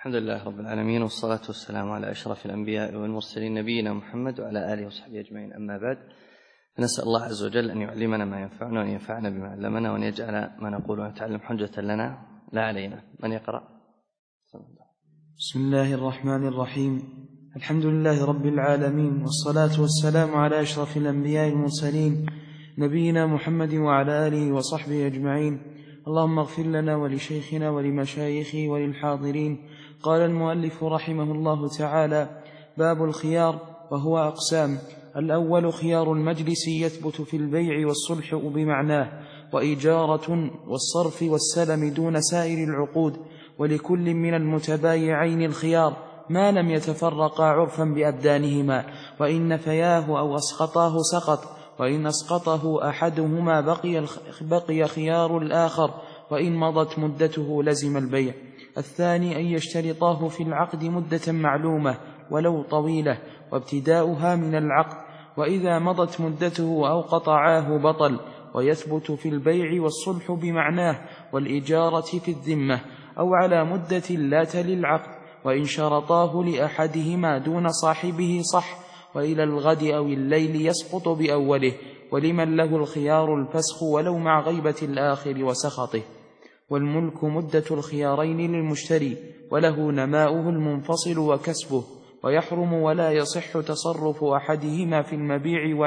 الحمد لله رب العالمين، والصلاة والسلام على أشرف الأنبياء والمرسلين نبينا محمد وعلى آله وصحبه أجمعين. أما بعد، فنسأل الله عز وجل أن يعلمنا ما ينفعنا وأن ينفعنا بما علمنا وأن يجعل ما نقول ونتعلم حجة لنا لا علينا. من يقرأ؟ بسم الله الرحمن الرحيم. الحمد لله رب العالمين، والصلاة والسلام على أشرف الأنبياء والمرسلين نبينا محمد وعلى آله وصحبه أجمعين. اللهم اغفر لنا ولشيخنا ولمشايخه وللحاضرين. قال المؤلف رحمه الله تعالى: باب الخيار، وهو أقسام. الأول خيار المجلس يثبت في البيع والصلح بمعناه، وإجارة والصرف والسلم دون سائر العقود، ولكل من المتبايعين الخيار ما لم يتفرقا عرفا بأبدانهما، وإن نفياه أو أسقطاه سقط، وإن أسقطه أحدهما بقي خيار الآخر، وإن مضت مدته لزم البيع. الثاني أن يشترطاه في العقد مدة معلومة ولو طويلة، وابتداؤها من العقد، وإذا مضت مدته أو قطعاه بطل. ويثبت في البيع والصلح بمعناه، والإجارة في الذمة، أو على مدة لا تلي العقد، وإن شرطاه لأحدهما دون صاحبه صح، وإلى الغد أو الليل يسقط بأوله، ولمن له الخيار الفسخ ولو مع غيبة الآخر وسخطه. والملك مدة الخيارين للمشتري، وله نماؤه المنفصل وكسبه، ويحرم ولا يصح تصرف أحدهما في المبيع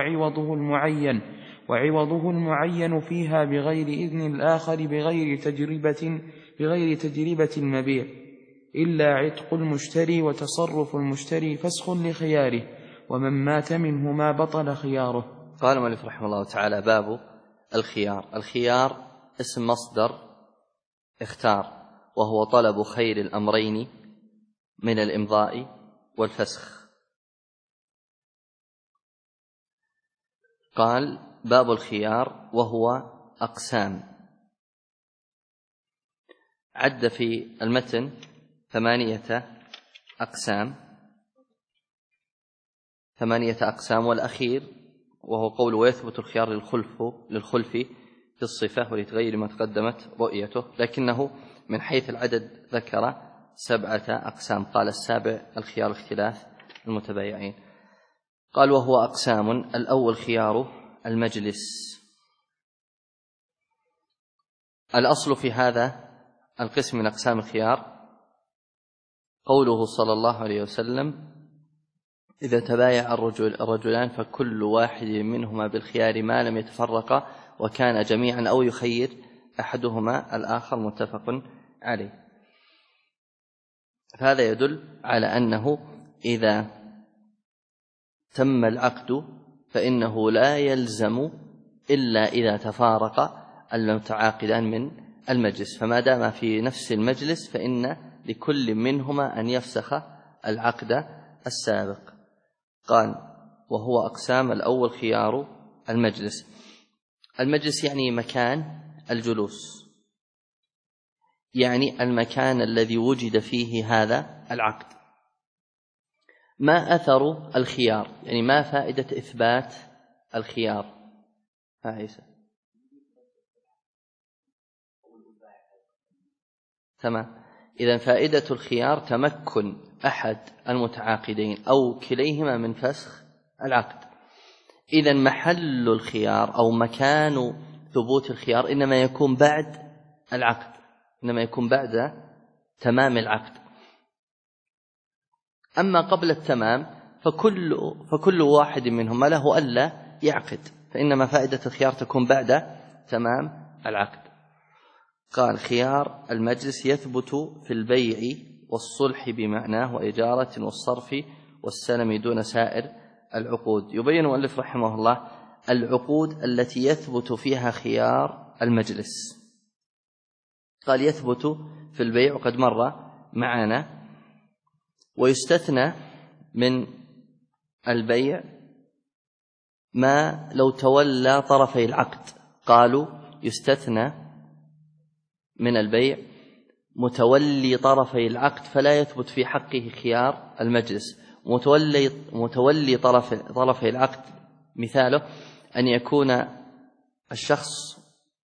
وعوضه المعين فيها بغير إذن الآخر بغير تجربة المبيع، إلا عتق المشتري وتصرف المشتري فسخ لخياره، ومن مات منهما بطل خياره. قال المؤلف رحمه الله تعالى: باب الخيار. الخيار اسم مصدر اختار، وهو طلب خير الأمرين من الإمضاء والفسخ. قال: باب الخيار، وهو أقسام. عد في المتن 8 أقسام، والأخير وهو قول: ويثبت الخيار للخلف في الصفة ولتغير ما تقدمت رؤيته، لكنه من حيث العدد ذكر 7 أقسام. قال: السابع الخيار اختلاف المتبايعين. قال: وهو أقسام. الأول خيار المجلس. الأصل في هذا القسم من أقسام الخيار قوله صلى الله عليه وسلم: إذا تبايع الرجلان فكل واحد منهما بالخيار ما لم يتفرقا وكان جميعا أو يخير أحدهما الآخر، متفق عليه. فهذا يدل على أنه إذا تم العقد فإنه لا يلزم إلا إذا تفارق المتعاقدان من المجلس، فما دام في نفس المجلس فإن لكل منهما أن يفسخ العقد السابق. قال: وهو أقسام. الأول خيار المجلس. المجلس يعني مكان الجلوس، يعني المكان الذي وجد فيه هذا العقد. ما أثر الخيار؟ يعني ما فائدة إثبات الخيار؟ عيسى تمام. إذن فائدة الخيار تمكن أحد المتعاقدين أو كليهما من فسخ العقد. إذن محل الخيار أو مكان ثبوت الخيار إنما يكون بعد العقد، إنما يكون بعد تمام العقد. أما قبل التمام فكل واحد منهم له ألا يعقد، فإنما فائدة الخيار تكون بعد تمام العقد. قال: خيار المجلس يثبت في البيع والصلح بمعناه، وإجارة والصرف والسلم دون سائر العقود. يبين المؤلف رحمه الله العقود التي يثبت فيها خيار المجلس. قال: يثبت في البيع، وقد مر معنا. ويستثنى من البيع ما لو تولى طرفي العقد. قالوا: يستثنى من البيع متولي طرفي العقد، فلا يثبت في حقه خيار المجلس. متولي طرفي العقد مثاله أن يكون الشخص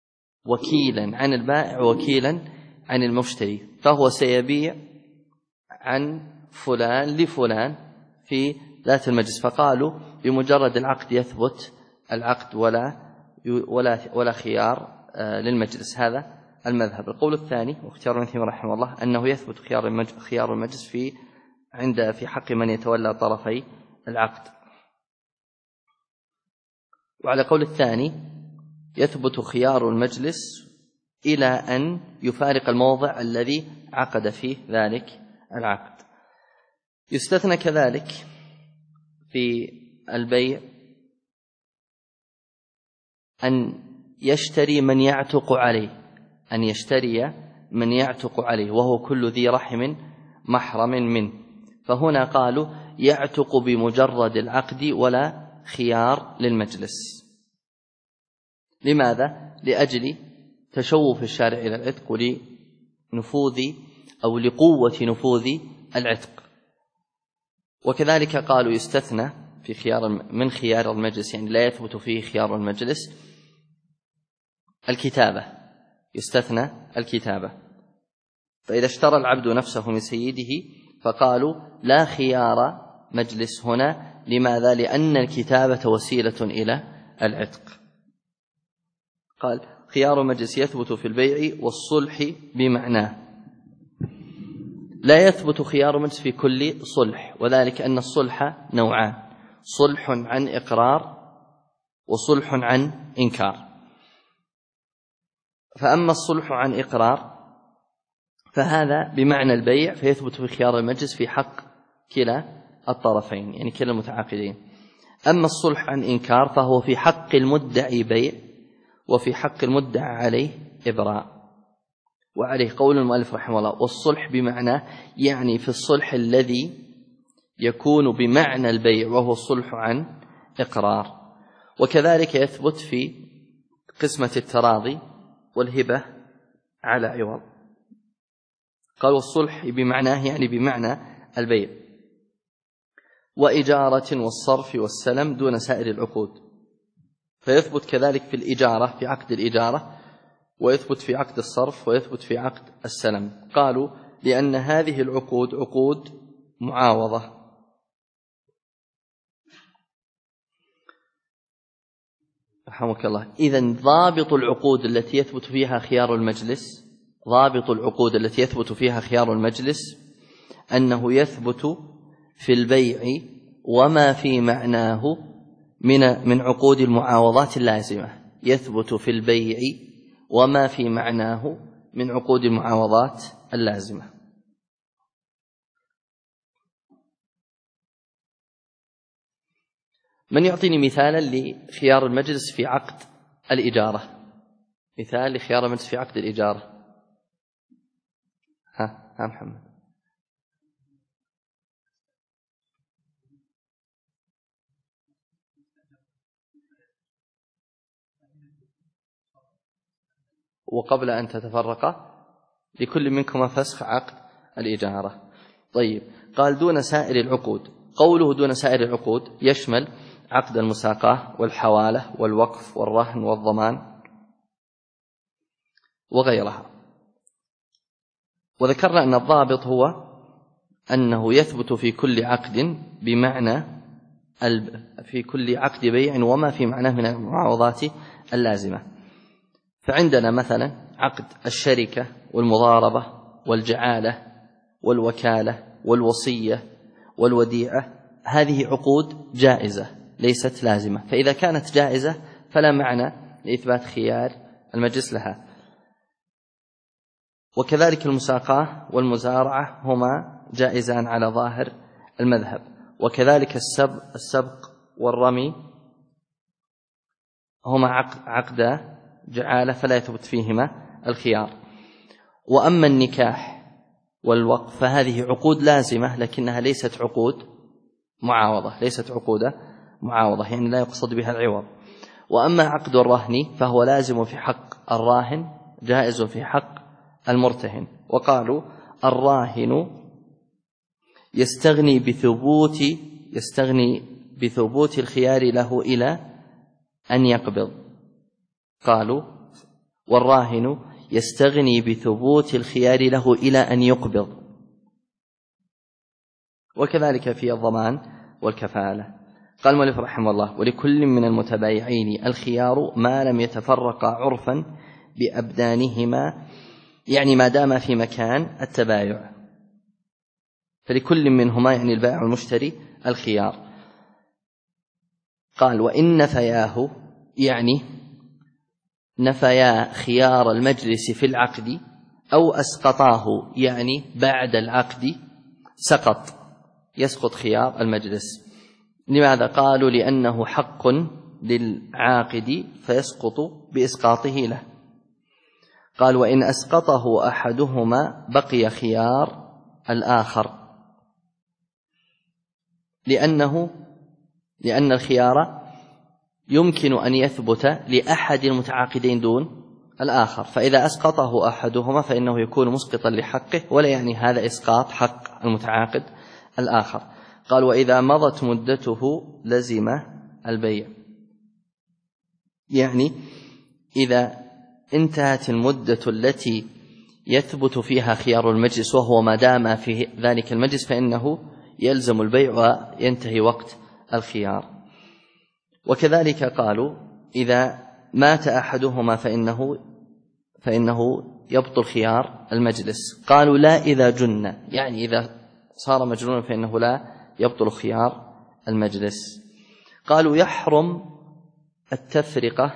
وكيلا عن البائع ووكيلا عن المشتري، فهو سيبيع عن فلان لفلان في ذات المجلس، فقالوا بمجرد العقد يثبت العقد ولا خيار للمجلس. هذا المذهب. القول الثاني واختيار ابن تيمية رحمه الله أنه يثبت خيار المجلس في حق من يتولى طرفي العقد. وعلى قول الثاني يثبت خيار المجلس إلى أن يفارق الموضع الذي عقد فيه ذلك العقد. يستثنى كذلك في البيع أن يشتري من يعتق عليه وهو كل ذي رحم محرم منه، فهنا قالوا يعتق بمجرد العقد ولا خيار للمجلس. لماذا؟ لأجل تشوف الشارع إلى العتق ولنفوذ أو لقوة نفوذ العتق. وكذلك قالوا يستثنى من خيار المجلس، يعني لا يثبت فيه خيار المجلس، يستثنى الكتابة. فإذا اشترى العبد نفسه من سيده فقالوا لا خيار مجلس هنا. لماذا؟ لأن الكتابة وسيلة إلى العتق. قال خيار المجلس يثبت في البيع والصلح بمعناه. لا يثبت خيار المجلس في كل صلح، وذلك أن الصلح نوعان: صلح عن إقرار وصلح عن إنكار. فأما الصلح عن إقرار فهذا بمعنى البيع، فيثبت في خيار المجلس في حق كلا الطرفين، يعني كلا المتعاقدين. أما الصلح عن إنكار فهو في حق المدعي بيع وفي حق المدعى عليه إبراء. وعليه قول المؤلف رحمه الله: والصلح بمعنى، يعني في الصلح الذي يكون بمعنى البيع وهو الصلح عن إقرار. وكذلك يثبت في قسمة التراضي والهبة على عوض. قال والصلح بمعناه يعني بمعنى البيع، وإجارة والصرف والسلم دون سائر العقود. فيثبت كذلك في الإجارة في عقد الإجارة، ويثبت في عقد الصرف، ويثبت في عقد السلم. قالوا لأن هذه العقود عقود معاوضة. رحمك الله. إذن ضابط العقود التي يثبت فيها خيار المجلس أنه يثبت في البيع وما في معناه من عقود المعاوضات اللازمة. يثبت في البيع وما في معناه من عقود المعاوضات اللازمة. من يعطيني مثالا لخيار المجلس في عقد الإجارة؟ مثال لخيار المجلس في عقد الإجارة. ها محمد. وقبل أن تتفرق لكل منكم فسخ عقد الإجارة. طيب، قال دون سائر العقود. قوله دون سائر العقود يشمل عقد المساقاة والحوالة والوقف والرهن والضمان وغيرها. وذكرنا أن الضابط هو أنه يثبت في كل عقد بمعنى في كل عقد بيع وما في معناه من المعاوضات اللازمة. فعندنا مثلا عقد الشركة والمضاربة والجعالة والوكالة والوصية والوديعة، هذه عقود جائزة ليست لازمة، فإذا كانت جائزة فلا معنى لإثبات خيار المجلس لها. وكذلك المساقاة والمزارعة هما جائزان على ظاهر المذهب. وكذلك السبق والرمي هما عقد جعالة فلا يثبت فيهما الخيار. وأما النكاح والوقف فهذه عقود لازمة لكنها ليست عقود معاوضة، يعني لا يقصد بها العوض. وأما عقد الرهن فهو لازم في حق الراهن جائز في حق المرتهن. وقالوا الراهن يستغني بثبوت الخيار له إلى أن يقبض. قالوا والراهن يستغني بثبوت الخيار له إلى أن يقبض. وكذلك في الضمان والكفالة. قال المؤلف رحمه الله: ولكل من المتبايعين الخيار ما لم يتفرقا عرفا بأبدانهما، يعني ما دام في مكان التبايع، فلكل منهما يعني البائع والمشتري الخيار. قال: وإن نفياه، يعني نفيا خيار المجلس في العقد أو أسقطاه، يعني بعد العقد يسقط خيار المجلس. لماذا؟ قالوا: لأنه حق للعاقد فيسقط بإسقاطه له. قال: وإن أسقطه أحدهما بقي خيار الآخر، لأن الخيار يمكن أن يثبت لأحد المتعاقدين دون الآخر، فإذا أسقطه أحدهما فإنه يكون مسقطا لحقه، ولا يعني هذا إسقاط حق المتعاقد الآخر. قال: وإذا مضت مدته لزم البيع، يعني إذا انتهت المدة التي يثبت فيها خيار المجلس وهو ما دام في ذلك المجلس فإنه يلزم البيع وينتهي وقت الخيار. وكذلك قالوا: إذا مات أحدهما فإنه يبطل خيار المجلس. قالوا: لا إذا جن، يعني إذا صار مجنونا فإنه لا يبطل خيار المجلس. قالوا: يحرم التفرقة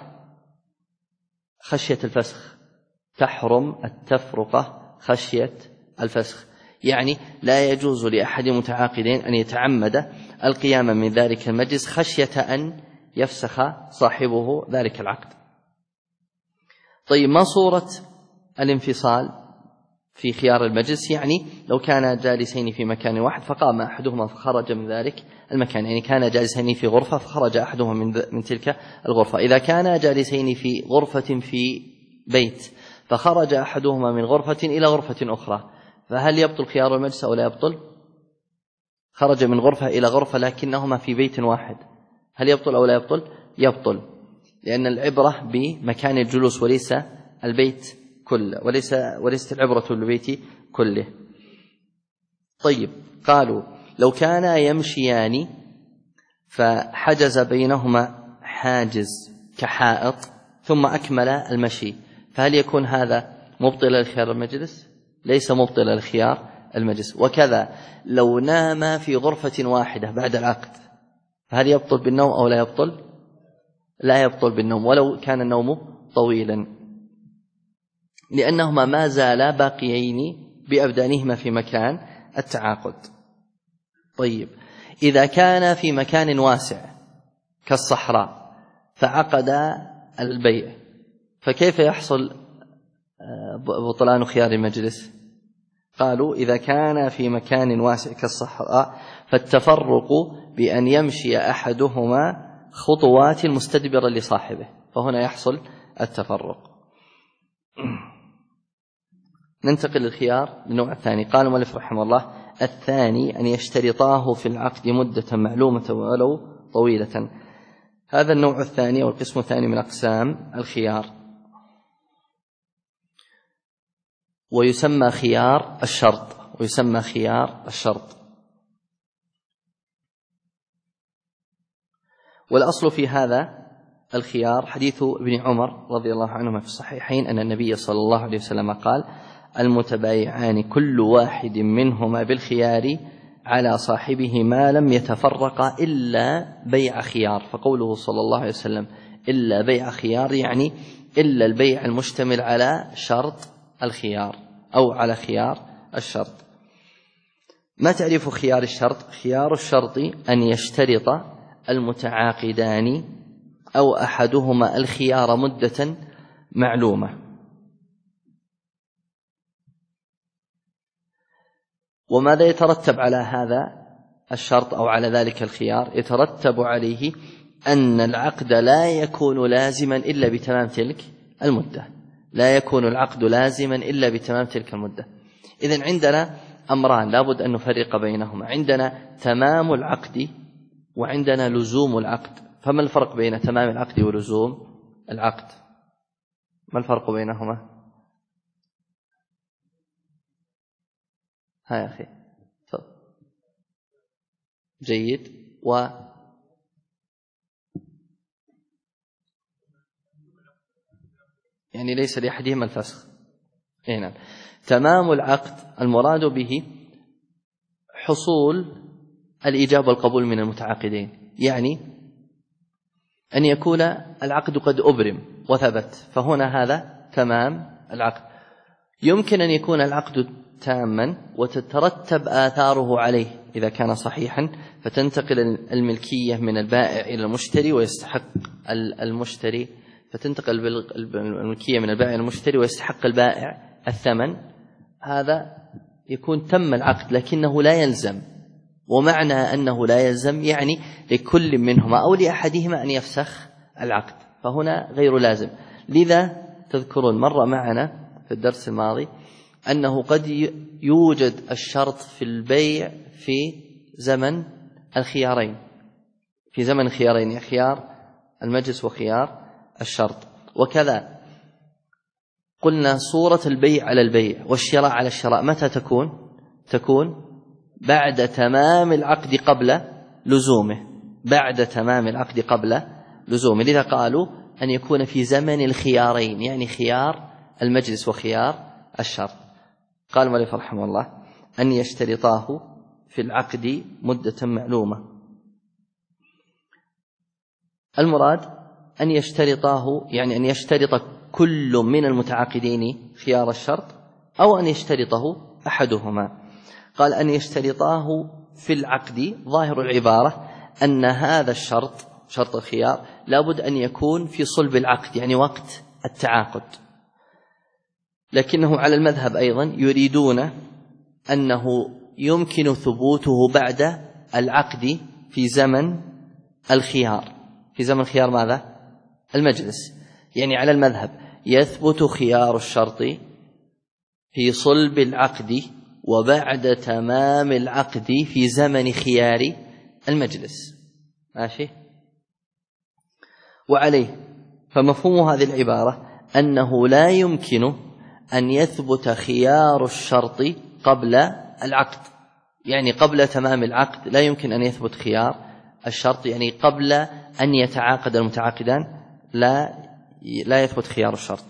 خشية الفسخ، تحرم التفرقة خشية الفسخ، يعني لا يجوز لأحد المتعاقدين أن يتعمد القيام من ذلك المجلس خشية أن يفسخ صاحبه ذلك العقد. طيب، ما صورة الانفصال في خيار المجلس؟ يعني لو كان جالسين في مكان واحد فقام أحدهما فخرج من ذلك المكان، يعني كان جالسين في غرفة فخرج أحدهما من تلك الغرفة. إذا كان جالسين في غرفة في بيت فخرج أحدهما من غرفة إلى غرفة أخرى، فهل يبطل خيار المجلس أو لا يبطل؟ خرج من غرفة إلى غرفة لكنهما في بيت واحد، هل يبطل أو لا يبطل؟ يبطل، لأن العبرة بمكان الجلوس وليس البيت كله، وليست العبرة بالبيت كله. طيب، قالوا: لو كانا يمشيان فحجز بينهما حاجز كحائط ثم أكمل المشي، فهل يكون هذا مبطل لخيار المجلس؟ ليس مبطل لخيار المجلس. وكذا لو نام في غرفة واحدة بعد العقد فهل يبطل بالنوم أو لا يبطل؟ لا يبطل بالنوم ولو كان النوم طويلا، لأنهما ما زالا باقيين بأبدانهما في مكان التعاقد. طيب، إذا كان في مكان واسع كالصحراء فعقد البيع، فكيف يحصل بطلان خيار المجلس؟ قالوا: إذا كان في مكان واسع كالصحراء فالتفرق بأن يمشي أحدهما خطوات مستدبرا لصاحبه، فهنا يحصل التفرق. ننتقل للخيار النوع الثاني. قال المؤلف رحمه الله: الثاني أن يشترطاه في العقد مدة معلومة ولو طويلة. هذا النوع الثاني أو القسم الثاني من أقسام الخيار، ويسمى خيار الشرط. والأصل في هذا الخيار حديث ابن عمر رضي الله عنهما في الصحيحين أن النبي صلى الله عليه وسلم قال: المتبايعان كل واحد منهما بالخيار على صاحبه ما لم يتفرقا إلا بيع خيار. فقوله صلى الله عليه وسلم إلا بيع خيار يعني إلا البيع المشتمل على شرط الخيار أو على خيار الشرط. ما تعرف خيار الشرط؟ خيار الشرط أن يشترط المتعاقدان أو أحدهما الخيار مدة معلومة. وماذا يترتب على هذا الشرط أو على ذلك الخيار؟ يترتب عليه أن العقد لا يكون لازما إلا بتمام تلك المدة، إذن عندنا أمران لابد أن نفرق بينهما: عندنا تمام العقد وعندنا لزوم العقد. فما الفرق بين تمام العقد ولزوم العقد؟ ما الفرق بينهما؟ ها يا أخي، جيد. يعني ليس لأحدهما الفسخ. نعم. تمام العقد المراد به حصول الإيجاب والقبول من المتعاقدين، يعني أن يكون العقد قد أبرم وثبت، فهنا هذا تمام العقد. يمكن أن يكون العقد تاما وتترتب آثاره عليه إذا كان صحيحا، فتنتقل الملكية من البائع إلى المشتري ويستحق المشتري، فتنتقل الملكية من البائع إلى المشتري ويستحق البائع الثمن. هذا يكون تم العقد، لكنه لا يلزم. ومعنى أنه لا يلزم يعني لكل منهما أو لأحدهما أن يفسخ العقد، فهنا غير لازم. لذا تذكرون مر معنا في الدرس الماضي أنه قد يوجد الشرط في البيع في زمن الخيارين، في زمن الخيارين، خيار المجلس وخيار الشرط. وكذا قلنا صورة البيع على البيع والشراء على الشراء متى تكون بعد تمام العقد قبل لزومه، بعد تمام العقد قبل لزومه. لذا قالوا أن يكون في زمن الخيارين، يعني خيار المجلس وخيار الشرط. قال المؤلف رحمه الله أن يشترطاه في العقد مدة معلومة. المراد أن يشترطاه يعني أن يشترط كل من المتعاقدين خيار الشرط أو أن يشترطه أحدهما. قال أن يشترطاه في العقد، ظاهر العبارة أن هذا الشرط شرط الخيار لابد أن يكون في صلب العقد، يعني وقت التعاقد. لكنه على المذهب أيضا يريدون أنه يمكن ثبوته بعد العقد في زمن الخيار. في زمن الخيار ماذا؟ المجلس. يعني على المذهب يثبت خيار الشرط في صلب العقد وبعد تمام العقد في زمن خيار المجلس. ماشي؟ وعليه فمفهوم هذه العبارة أنه لا يمكن أن يثبت خيار الشرط قبل العقد، يعني قبل تمام العقد لا يمكن أن يثبت خيار الشرط، يعني قبل أن يتعاقد المتعاقدان لا يثبت خيار الشرط.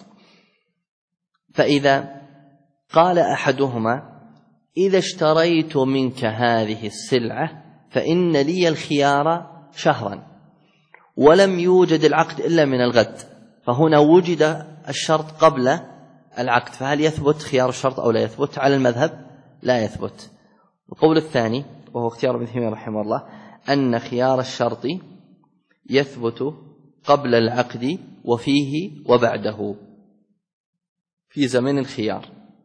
فإذا قال أحدهما إذا اشتريت منك هذه السلعة فإن لي الخيار شهرا، ولم يوجد العقد إلا من الغد، فهنا وجد الشرط قبل العقد، فهل يثبت خيار الشرط أو لا يثبت؟ على المذهب لا يثبت. القول الثاني وهو اختيار ابن تيمية رحمه الله أن خيار الشرط يثبت قبل العقد وفيه وبعده في زمن الخيار.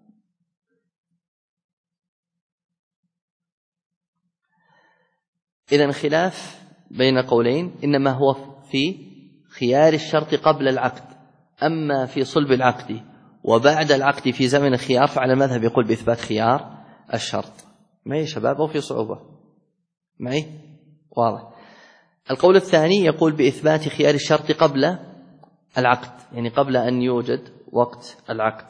إذن خلاف بين قولين، إنما هو في خيار الشرط قبل العقد، أما في صلب العقد وبعد العقد في زمن الخيار فعلى المذهب يقول بإثبات خيار الشرط. معي شباب أو في صعوبة؟ معي واضح. القول الثاني يقول بإثبات خيار الشرط قبل العقد، يعني قبل أن يوجد وقت العقد.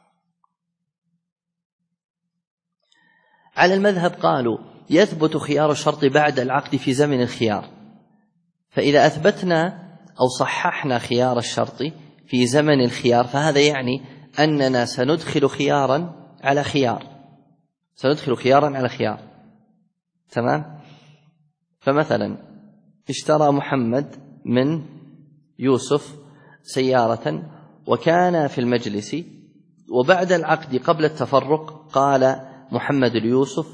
على المذهب قالوا يثبت خيار الشرط بعد العقد في زمن الخيار، فإذا أثبتنا أو صححنا خيار الشرط في زمن الخيار فهذا يعني أننا سندخل خيارا على خيار، سندخل خيارا على خيار. تمام؟ فمثلا اشترى محمد من يوسف سيارة وكان في المجلس، وبعد العقد قبل التفرق قال محمد ليوسف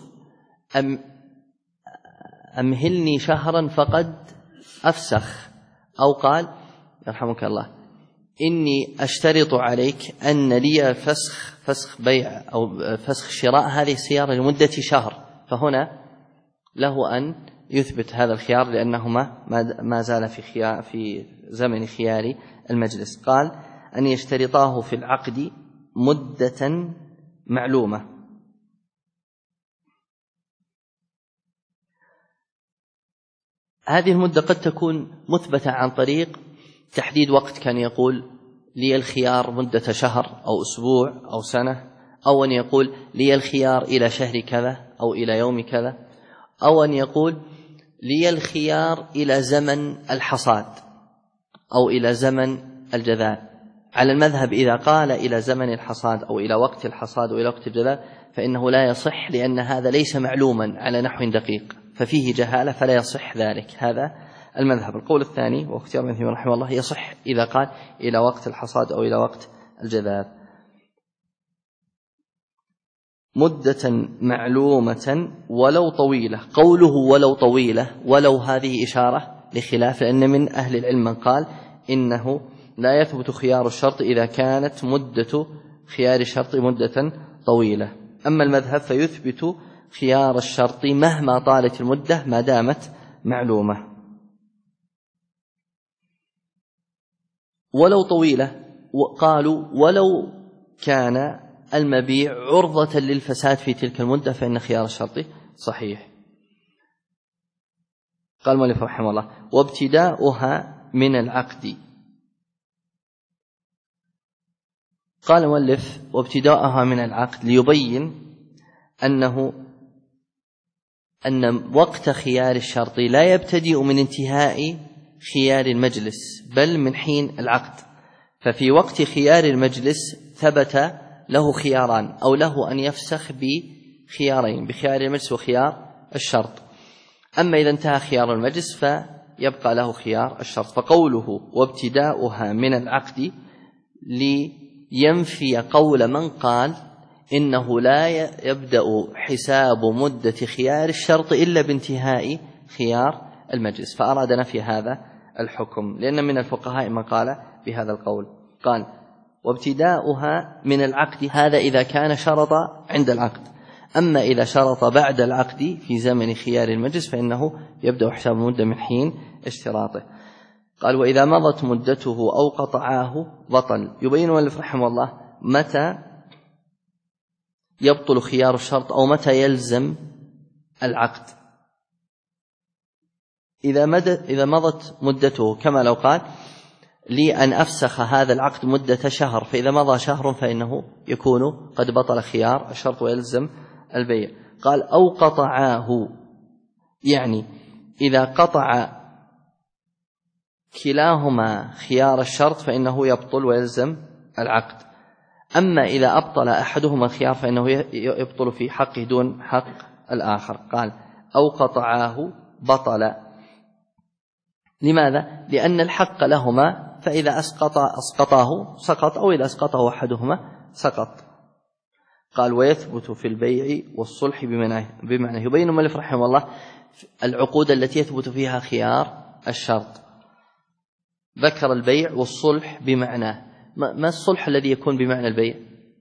أمهلني شهرا فقد أفسخ، أو قال يرحمك الله إني أشترط عليك أن لي فسخ بيع أو فسخ شراء هذه السيارة لمدة شهر، فهنا له أن يثبت هذا الخيار لأنهما ما زال في زمن خيار المجلس. قال أن يشترطاه في العقد مدة معلومة. هذه المدة قد تكون مثبتة عن طريق تحديد وقت، كان يقول لي الخيار مدة شهر أو أسبوع أو سنة، أو أن يقول لي الخيار إلى شهر كذا أو إلى يوم كذا، أو أن يقول لي الخيار إلى زمن الحصاد أو إلى زمن الجذاذ. على المذهب إذا قال إلى زمن الحصاد أو إلى وقت الحصاد وإلى وقت الجذاذ فإنه لا يصح، لأن هذا ليس معلوما على نحو دقيق ففيه جهالة فلا يصح ذلك. هذا المذهب. القول الثاني واختيار ابن تيمية رحمه الله يصح إذا قال إلى وقت الحصاد أو إلى وقت الجذاذ. مدة معلومة ولو طويلة. قوله ولو طويلة ولو هذه إشارة لخلاف، لأن من أهل العلم من قال إنه لا يثبت خيار الشرط إذا كانت مدة خيار الشرط مدة طويلة. أما المذهب فيثبت خيار الشرط مهما طالت المدة ما دامت معلومة. ولو طويلة قالوا ولو كان المبيع عرضة للفساد في تلك المدة فإن خيار الشرط صحيح. قال المؤلف رحمه الله وابتداؤها من العقد. قال المؤلف وابتداؤها من العقد ليبين أن وقت خيار الشرط لا يبتدئ من انتهاء خيار المجلس بل من حين العقد. ففي وقت خيار المجلس ثبت له خياران أو له أن يفسخ بخيارين، بخيار المجلس وخيار الشرط. أما إذا انتهى خيار المجلس فيبقى له خيار الشرط. فقوله وابتداؤها من العقد لينفي قول من قال إنه لا يبدأ حساب مدة خيار الشرط إلا بانتهاء خيار المجلس، فأراد نفي هذا الحكم، لأن من الفقهاء من قال بهذا القول. قال وابتداؤها من العقد، هذا إذا كان شرط عند العقد. أما إذا شرط بعد العقد في زمن خيار المجلس فإنه يبدأ حساب المدة من حين اشتراطه. قال وإذا مضت مدته أو قطعاه بطل. يبين المؤلف رحمه الله متى يبطل خيار الشرط أو متى يلزم العقد. إذا مضت مدته، كما لو قال لي أن أفسخ هذا العقد مدة شهر، فإذا مضى شهر فإنه يكون قد بطل خيار الشرط ويلزم البيع. قال أو قطعاه، يعني إذا قطع كلاهما خيار الشرط فإنه يبطل ويلزم العقد. أما إذا أبطل أحدهما الخيار فإنه يبطل في حقه دون حق الآخر. قال أو قطعاه بطل. لماذا؟ لأن الحق لهما، فإذا أسقطاه سقط، أو إذا أسقطه أحدهما سقط. قال ويثبت في البيع والصلح بمعنى. يبين المؤلف رحمه الله العقود التي يثبت فيها خيار الشرط. ذكر البيع والصلح بمعناه. ما الصلح الذي يكون بمعنى البيع؟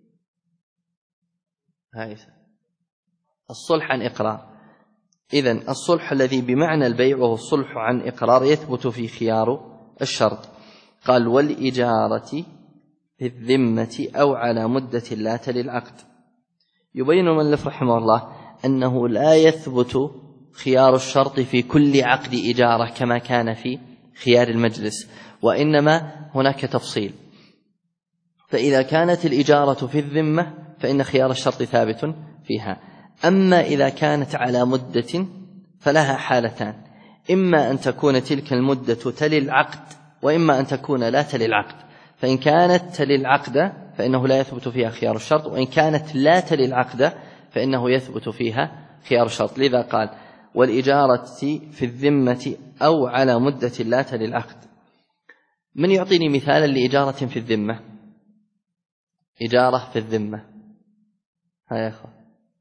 الصلح عن إقرار. إذن الصلح الذي بمعنى البيع وهو الصلح عن إقرار يثبت في خيار الشرط. قال والإجارة في الذمة أو على مدة لا تلي العقد. يبين المؤلف رحمه الله أنه لا يثبت خيار الشرط في كل عقد إجارة كما كان في خيار المجلس، وإنما هناك تفصيل. فإذا كانت الإجارة في الذمة فإن خيار الشرط ثابت فيها. أما إذا كانت على مدة فلها حالتان: إما أن تكون تلك المدة تلي العقد، وإما أن تكون لا تلي العقد. فإن كانت تلي العقد فإنه لا يثبت فيها خيار الشرط، وإن كانت لا تلي العقد فإنه يثبت فيها خيار الشرط. لذا قال والإجارة في الذمة أو على مدة لا تلي العقد. من يعطيني مثالا لإجارة في الذمة؟ إجارة في الذمة، ها يا أخوة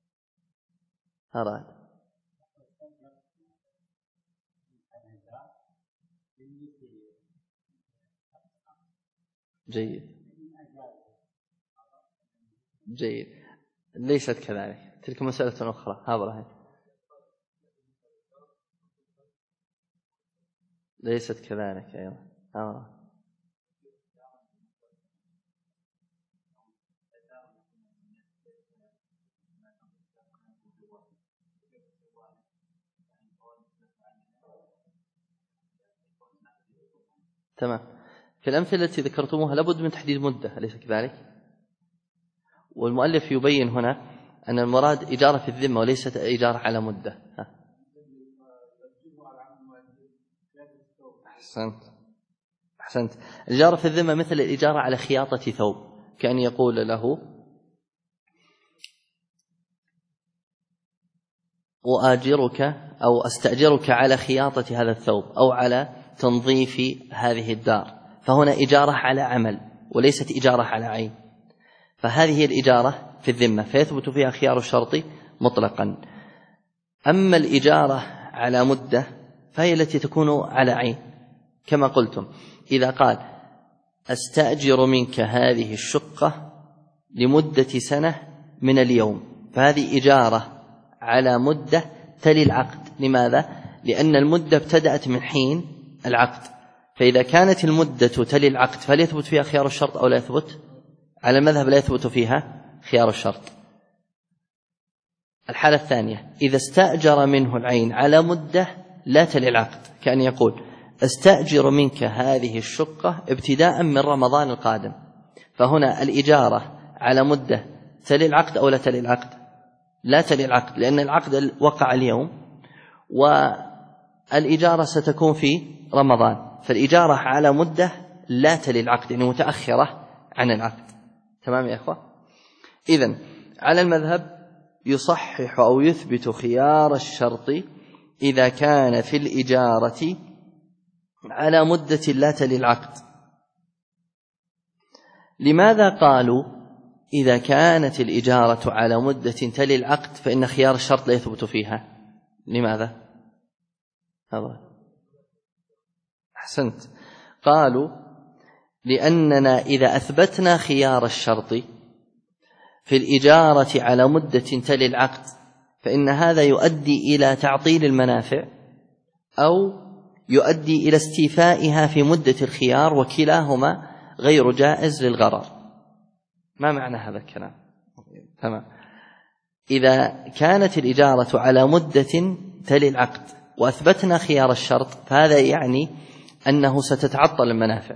أراد. جيد. ليست كذلك، تلك مسألة أخرى. ها إبراهيم. ليست كذلك أيضا. تمام. في الأمثلة التي ذكرتموها لابد من تحديد مدة، أليس كذلك؟ والمؤلف يبين هنا أن المراد إجارة في الذمة وليست إجارة على مدة. أحسنت. الإجارة في الذمة مثل الإجارة على خياطة ثوب، كأن يقول له وآجرك أو أستأجرك على خياطة هذا الثوب أو على تنظيف هذه الدار، فهنا إجارة على عمل وليست إجارة على عين، فهذه هي الإجارة في الذمة، فيثبت فيها خيار الشرط مطلقا. أما الإجارة على مدة فهي التي تكون على عين، كما قلتم إذا قال أستأجر منك هذه الشقة لمدة سنة من اليوم، فهذه إجارة على مدة تلي العقد. لماذا؟ لأن المدة ابتدأت من حين العقد، فإذا كانت المدة تلي العقد فهل يثبت فيها خيار الشرط أو لا يثبت؟ على المذهب لا يثبت فيها خيار الشرط. الحالة الثانية إذا استأجر منه العين على مدة لا تلي العقد، كأن يقول أستأجر منك هذه الشقة ابتداء من رمضان القادم، فهنا الإجارة على مدة تلي العقد أو لا تلي العقد؟ لا تلي العقد، لأن العقد وقع اليوم والإجارة ستكون في رمضان، فالإجارة على مدة لا تلي العقد، يعني متأخرة عن العقد. تمام يا أخوة؟ إذن على المذهب يصحح أو يثبت خيار الشرط إذا كان في الإجارة على مدة لا تلي العقد. لماذا قالوا إذا كانت الإجارة على مدة تلي العقد فإن خيار الشرط لا يثبت فيها؟ لماذا؟ أحسنت. قالوا لأننا إذا أثبتنا خيار الشرط في الإجارة على مدة تلي العقد فإن هذا يؤدي إلى تعطيل المنافع أو يؤدي إلى استيفائها في مدة الخيار، وكلاهما غير جائز للغرر. ما معنى هذا الكلام؟ تمام. إذا كانت الإجارة على مدة تلي العقد وأثبتنا خيار الشرط فهذا يعني أنه ستتعطل المنافع.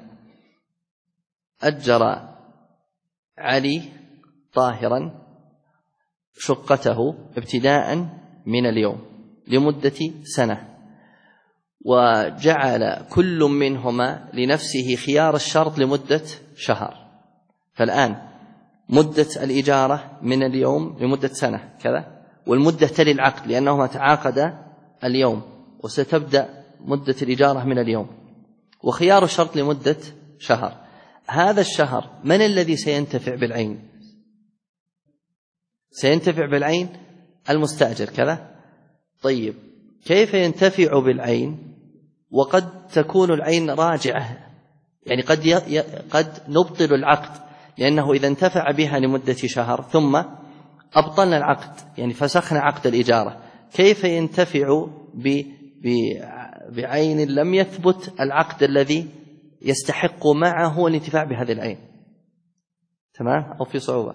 أجر علي طاهرا شقته ابتداء من اليوم لمدة سنة، وجعل كل منهما لنفسه خيار الشرط لمدة شهر، فالآن مدة الإجارة من اليوم لمدة سنة كذا، والمدة تلي العقد لأنهما تعاقدا اليوم، وستبدأ مدة الإجارة من اليوم، وخيار الشرط لمدة شهر. هذا الشهر من الذي سينتفع بالعين؟ سينتفع بالعين المستأجر كذا. طيب كيف ينتفع بالعين وقد تكون العين راجعة؟ يعني قد نبطل العقد، لأنه إذا انتفع بها لمدة شهر ثم أبطلنا العقد، يعني فسخنا عقد الإجارة، كيف ينتفع بعين لم يثبت العقد الذي يستحق معه الانتفاع بهذه العين؟ تمام أو في صعوبة؟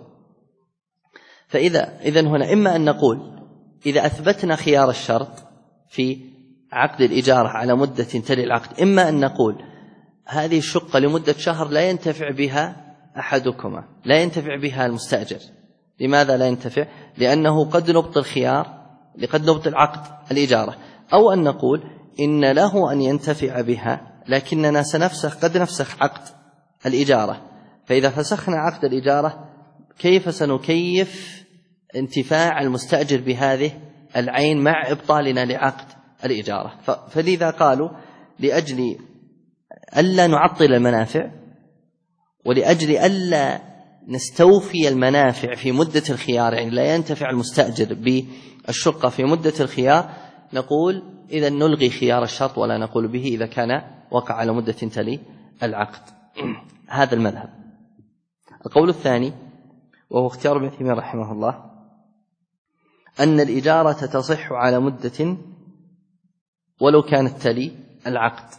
فإذا هنا إما أن نقول إذا أثبتنا خيار الشرط في عقد الإجارة على مدة تلي العقد، إما أن نقول هذه الشقة لمدة شهر لا ينتفع بها أحدكما، لا ينتفع بها المستأجر. لماذا لا ينتفع؟ لأنه قد نبطل قد نبطل عقد الإجارة. أو أن نقول إن له أن ينتفع بها لكننا قد نفسخ عقد الإجارة، فإذا فسخنا عقد الإجارة كيف سنكيف انتفاع المستأجر بهذه العين مع إبطالنا لعقد الإجارة؟ فلذا قالوا لأجل ألا نعطل المنافع ولأجل ألا نستوفي المنافع في مدة الخيار، يعني لا ينتفع المستأجر بالشقة في مدة الخيار، نقول إذا نلغي خيار الشرط ولا نقول به إذا كان وقع على مدة تلي العقد. هذا المذهب. القول الثاني وهو اختيار ابن عثيمين رحمه الله أن الإجارة تصح على مدة ولو كانت تلي العقد.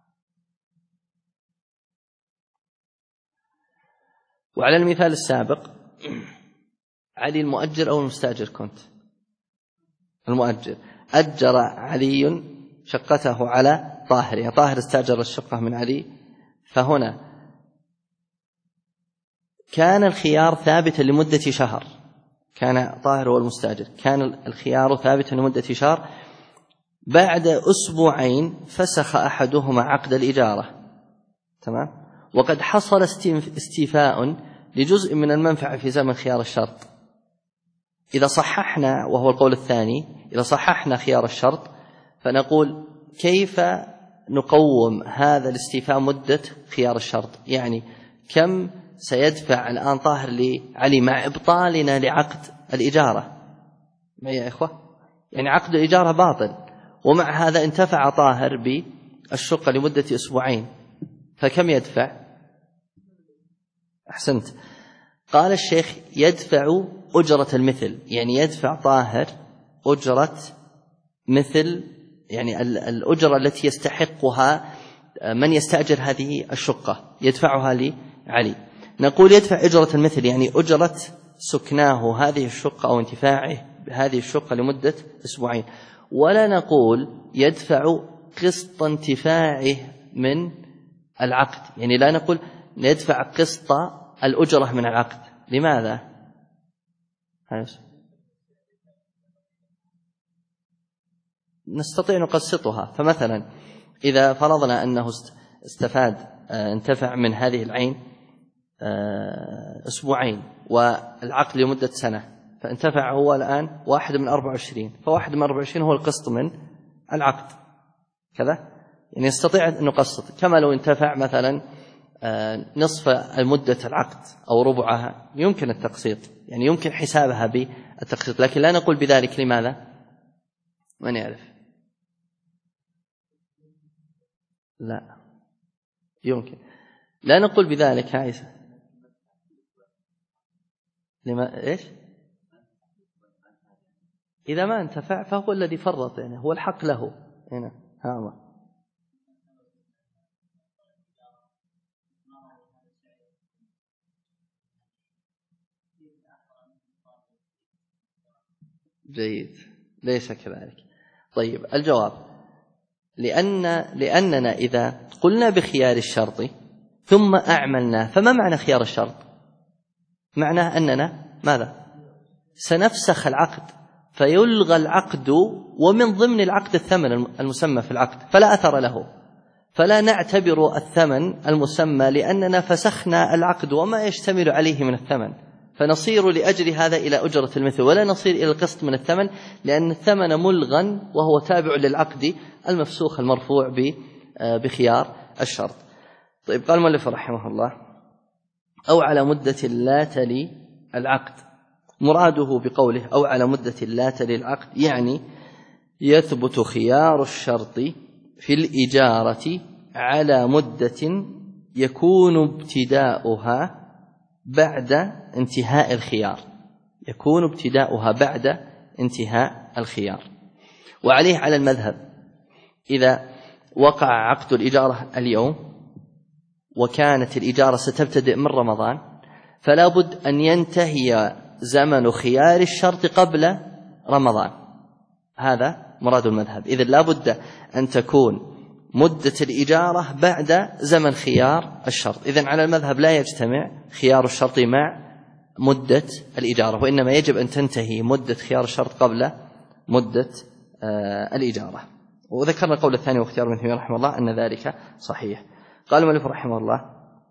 وعلى المثال السابق علي المؤجر أو المستأجر؟ كنت المؤجر. أجر علي شقته على طاهر، يعني طاهر استأجر الشقة من علي، فهنا كان الخيار ثابتا لمدة شهر، كان طاهر هو المستأجر، كان الخيار ثابتا لمدة شهر، بعد أسبوعين فسخ أحدهما عقد الإجارة، تمام، وقد حصل استيفاء لجزء من المنفعة في زمن خيار الشرط. إذا صححنا، وهو القول الثاني، إذا صححنا خيار الشرط فنقول كيف نقوم هذا الاستيفاء مدة خيار الشرط؟ يعني كم سيدفع الآن طاهر لعلي مع إبطالنا لعقد الإجارة؟ معي يا إخوة؟ يعني عقد الإجارة باطل، ومع هذا انتفع طاهر بالشقة لمدة أسبوعين، فكم يدفع؟ أحسنت. قال الشيخ يدفع أجرة المثل، يعني يدفع طاهر أجرة مثل، يعني الأجرة التي يستحقها من يستأجر هذه الشقة يدفعها لعلي. نقول يدفع أجرة المثل، يعني أجرة سكناه هذه الشقة أو انتفاعه بهذه الشقة لمدة أسبوعين، ولا نقول يدفع قسط انتفاعه من العقد، يعني لا نقول يدفع قسط الأجرة من العقد. لماذا؟ نستطيع نقسطها. فمثلا إذا فرضنا أنه استفاد انتفع من هذه العين أسبوعين والعقد لمدة سنة، فانتفع هو الآن 1 من 24، ف1 من 24 هو القسط من العقد، كذا يعني نستطيع أن نقسط، كما لو انتفع مثلا نصف مدة العقد أو ربعها، يمكن التقسيط، يعني يمكن حسابها بالتقسيط، لكن لا نقول بذلك. لماذا؟ من يعرف؟ لا يمكن، لا نقول بذلك. عائشة لما إيش؟ إذا ما انتفع فهو الذي فرط، يعني هو الحق له هنا. هذا جيد، ليس كذلك. طيب الجواب لأننا إذا قلنا بخيار الشرط ثم أعملنا، فما معنى خيار الشرط؟ معناه أننا ماذا؟ سنفسخ العقد، فيلغى العقد، ومن ضمن العقد الثمن المسمى في العقد، فلا أثر له، فلا نعتبر الثمن المسمى لأننا فسخنا العقد وما يشتمل عليه من الثمن، فنصير لأجل هذا إلى أجرة المثل، ولا نصير إلى القسط من الثمن، لأن الثمن ملغى وهو تابع للعقد المفسوخ المرفوع بخيار الشرط. طيب قال المؤلف رحمه الله أو على مدة لا تلي العقد، مراده بقوله أو على مدة لا تلي العقد يعني يثبت خيار الشرط في الإجارة على مدة يكون ابتداؤها بعد انتهاء الخيار، يكون ابتداؤها بعد انتهاء الخيار. وعليه على المذهب إذا وقع عقد الإجارة اليوم وكانت الإجارة ستبتدئ من رمضان، فلا بد أن ينتهي زمن خيار الشرط قبل رمضان، هذا مراد المذهب. إذن لا بد أن تكون مدة الإجارة بعد زمن خيار الشرط. إذن على المذهب لا يجتمع خيار الشرط مع مدة الإجارة، وإنما يجب أن تنتهي مدة خيار الشرط قبل مدة الإجارة. وذكرنا القول الثاني واختيار ابن تيمية رحمه الله أن ذلك صحيح. قال المؤلف رحمه الله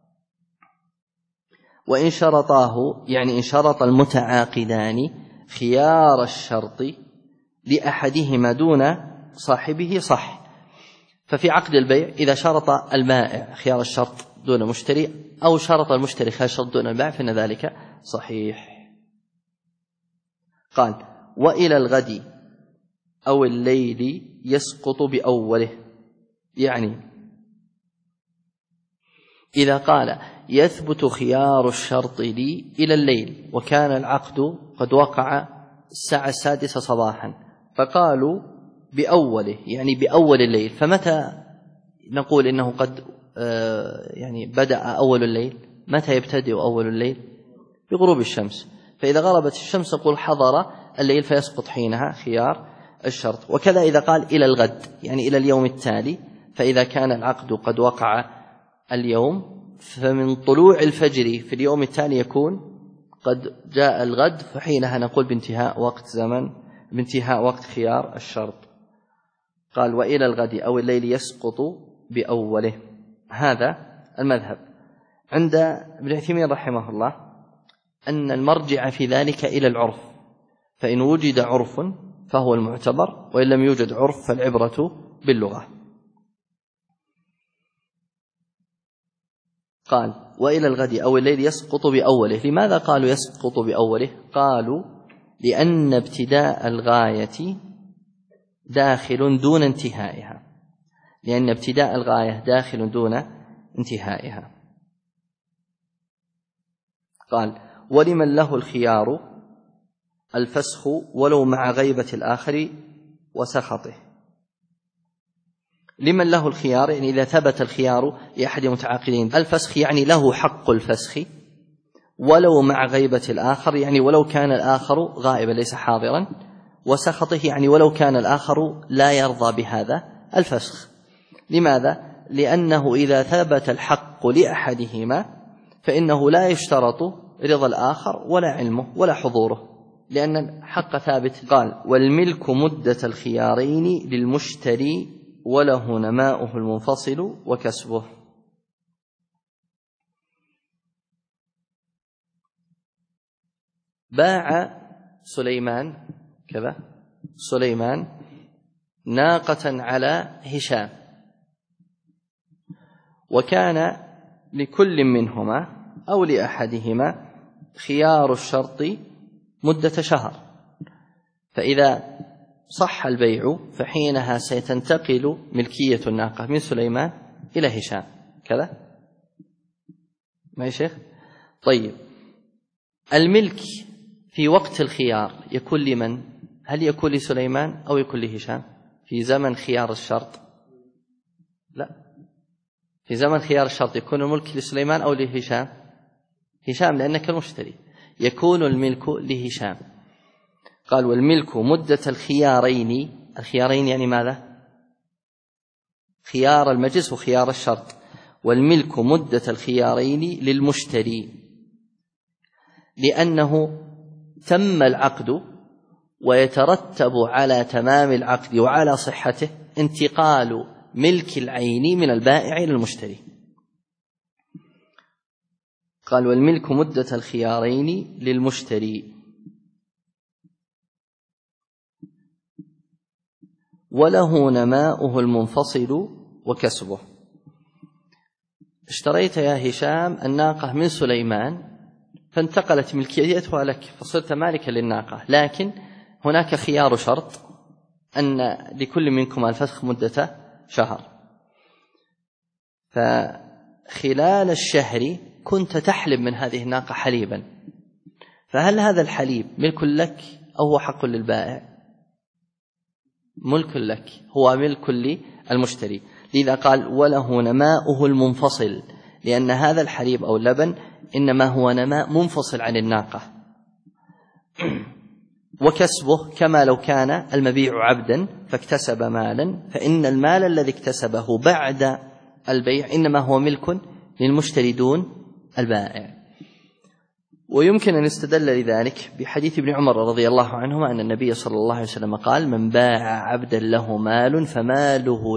وإن شرطاه، يعني إن شرط المتعاقدان خيار الشرط لأحدهما دون صاحبه صح. ففي عقد البيع إذا شرط البائع خيار الشرط دون مشتري، أو شرط المشتري خيار الشرط دون البائع، فإن ذلك صحيح. قال وإلى الغد أو الليل يسقط بأوله، يعني إذا قال يثبت خيار الشرط لي إلى الليل وكان العقد قد وقع الساعة 6 صباحا، فقالوا بأوله يعني بأول الليل، فمتى نقول إنه قد يعني بدأ أول الليل؟ متى يبتدئ أول الليل؟ بغروب الشمس، فإذا غربت الشمس نقول حضر الليل فيسقط حينها خيار الشرط. وكذا إذا قال إلى الغد يعني إلى اليوم التالي، فإذا كان العقد قد وقع اليوم فمن طلوع الفجر في اليوم التالي يكون قد جاء الغد، فحينها نقول بانتهاء وقت خيار الشرط. قال وإلى الغد أو الليل يسقط بأوله. هذا المذهب. عند ابن عثيمين رحمه الله أن المرجع في ذلك إلى العرف، فإن وجد عرف فهو المعتبر، وإن لم يوجد عرف فالعبرة باللغة. قال وإلى الغد أو الليل يسقط بأوله. لماذا قالوا يسقط بأوله؟ قالوا لأن ابتداء الغاية داخل دون انتهائها، لأن ابتداء الغاية داخل دون انتهائها. قال ولمن له الخيار الفسخ ولو مع غيبة الآخر وسخطه. لمن له الخيار يعني إذا ثبت الخيار لأحد المتعاقدين، الفسخ يعني له حق الفسخ ولو مع غيبة الآخر يعني ولو كان الآخر غائبا ليس حاضرا، وسخطه يعني ولو كان الآخر لا يرضى بهذا الفسخ. لماذا؟ لأنه إذا ثبت الحق لأحدهما فإنه لا يشترط رضا الآخر ولا علمه ولا حضوره، لأن الحق ثابت. قال والملك مدة الخيارين للمشتري وله نماؤه المنفصل وكسبه. باع سليمان ناقة على هشام، وكان لكل منهما أو لأحدهما خيار الشرط مدة شهر، فإذا صح البيع فحينها ستنتقل ملكية الناقة من سليمان إلى هشام. كذا ما يا شيخ؟ طيب الملك في وقت الخيار يكون لمن؟ هل يكون لسليمان أو يكون لهشام في زمن خيار الشرط؟ لا، في زمن خيار الشرط يكون الملك لسليمان أو لهشام؟ هشام، لأنك المشتري. يكون الملك لهشام. قال والملك مدة الخيارين يعني ماذا؟ خيار المجلس وخيار الشرط. والملك مدة الخيارين للمشتري، لأنه تم العقد ويترتب على تمام العقد وعلى صحته انتقال ملك العين من البائع إلى المشتري. قال والملك مدة الخيارين للمشتري وله نماؤه المنفصل وكسبه. اشتريت يا هشام الناقة من سليمان فانتقلت ملكيتها لك فصرت مالكا للناقة، لكن هناك خيار شرط أن لكل منكم الفسخ مدة شهر، فخلال الشهر كنت تحلب من هذه الناقة حليبا، فهل هذا الحليب ملك لك أو هو حق للبائع؟ ملك لك، هو ملك للمشتري. لذا قال وله نماؤه المنفصل، لأن هذا الحليب أو اللبن إنما هو نماء منفصل عن الناقة. وكسبه كما لو كان المبيع عبدا فاكتسب مالا، فإن المال الذي اكتسبه بعد البيع إنما هو ملك للمشتري دون البائع. ويمكن أن يستدل لذلك بحديث ابن عمر رضي الله عنهما أن النبي صلى الله عليه وسلم قال من باع عبدا له مال فماله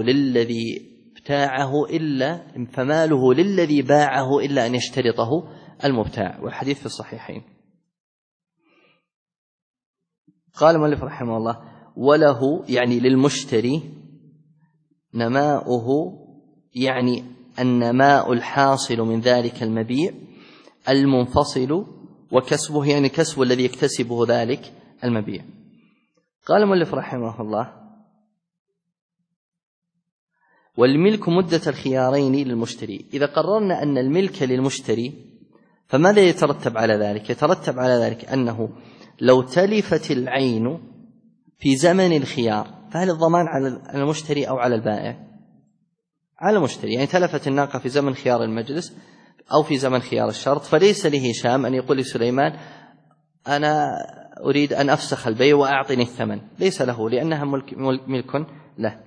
للذي باعه إلا أن يشترطه المبتاع، والحديث في الصحيحين. قال المؤلف رحمه الله وله يعني للمشتري نماؤه، يعني النماء الحاصل من ذلك المبيع المنفصل، وكسبه يعني كسب الذي يكتسبه ذلك المبيع. قال المؤلف رحمه الله والملك مدة الخيارين للمشتري. إذا قررنا أن الملك للمشتري فماذا يترتب على ذلك؟ يترتب على ذلك أنه لو تلفت العين في زمن الخيار فهل الضمان على المشتري أو على البائع؟ على المشتري. يعني تلفت الناقة في زمن خيار المجلس أو في زمن خيار الشرط، فليس لهشام أن يقول لسليمان أنا أريد أن أفسخ البيع وأعطني الثمن، ليس له، لأنها ملك له.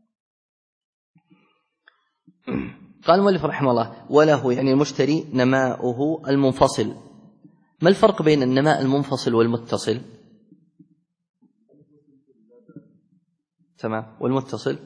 قال المؤلف رحمه الله وله يعني المشتري نماؤه المنفصل. ما الفرق بين النماء المنفصل والمتصل؟ تمام. والمتصل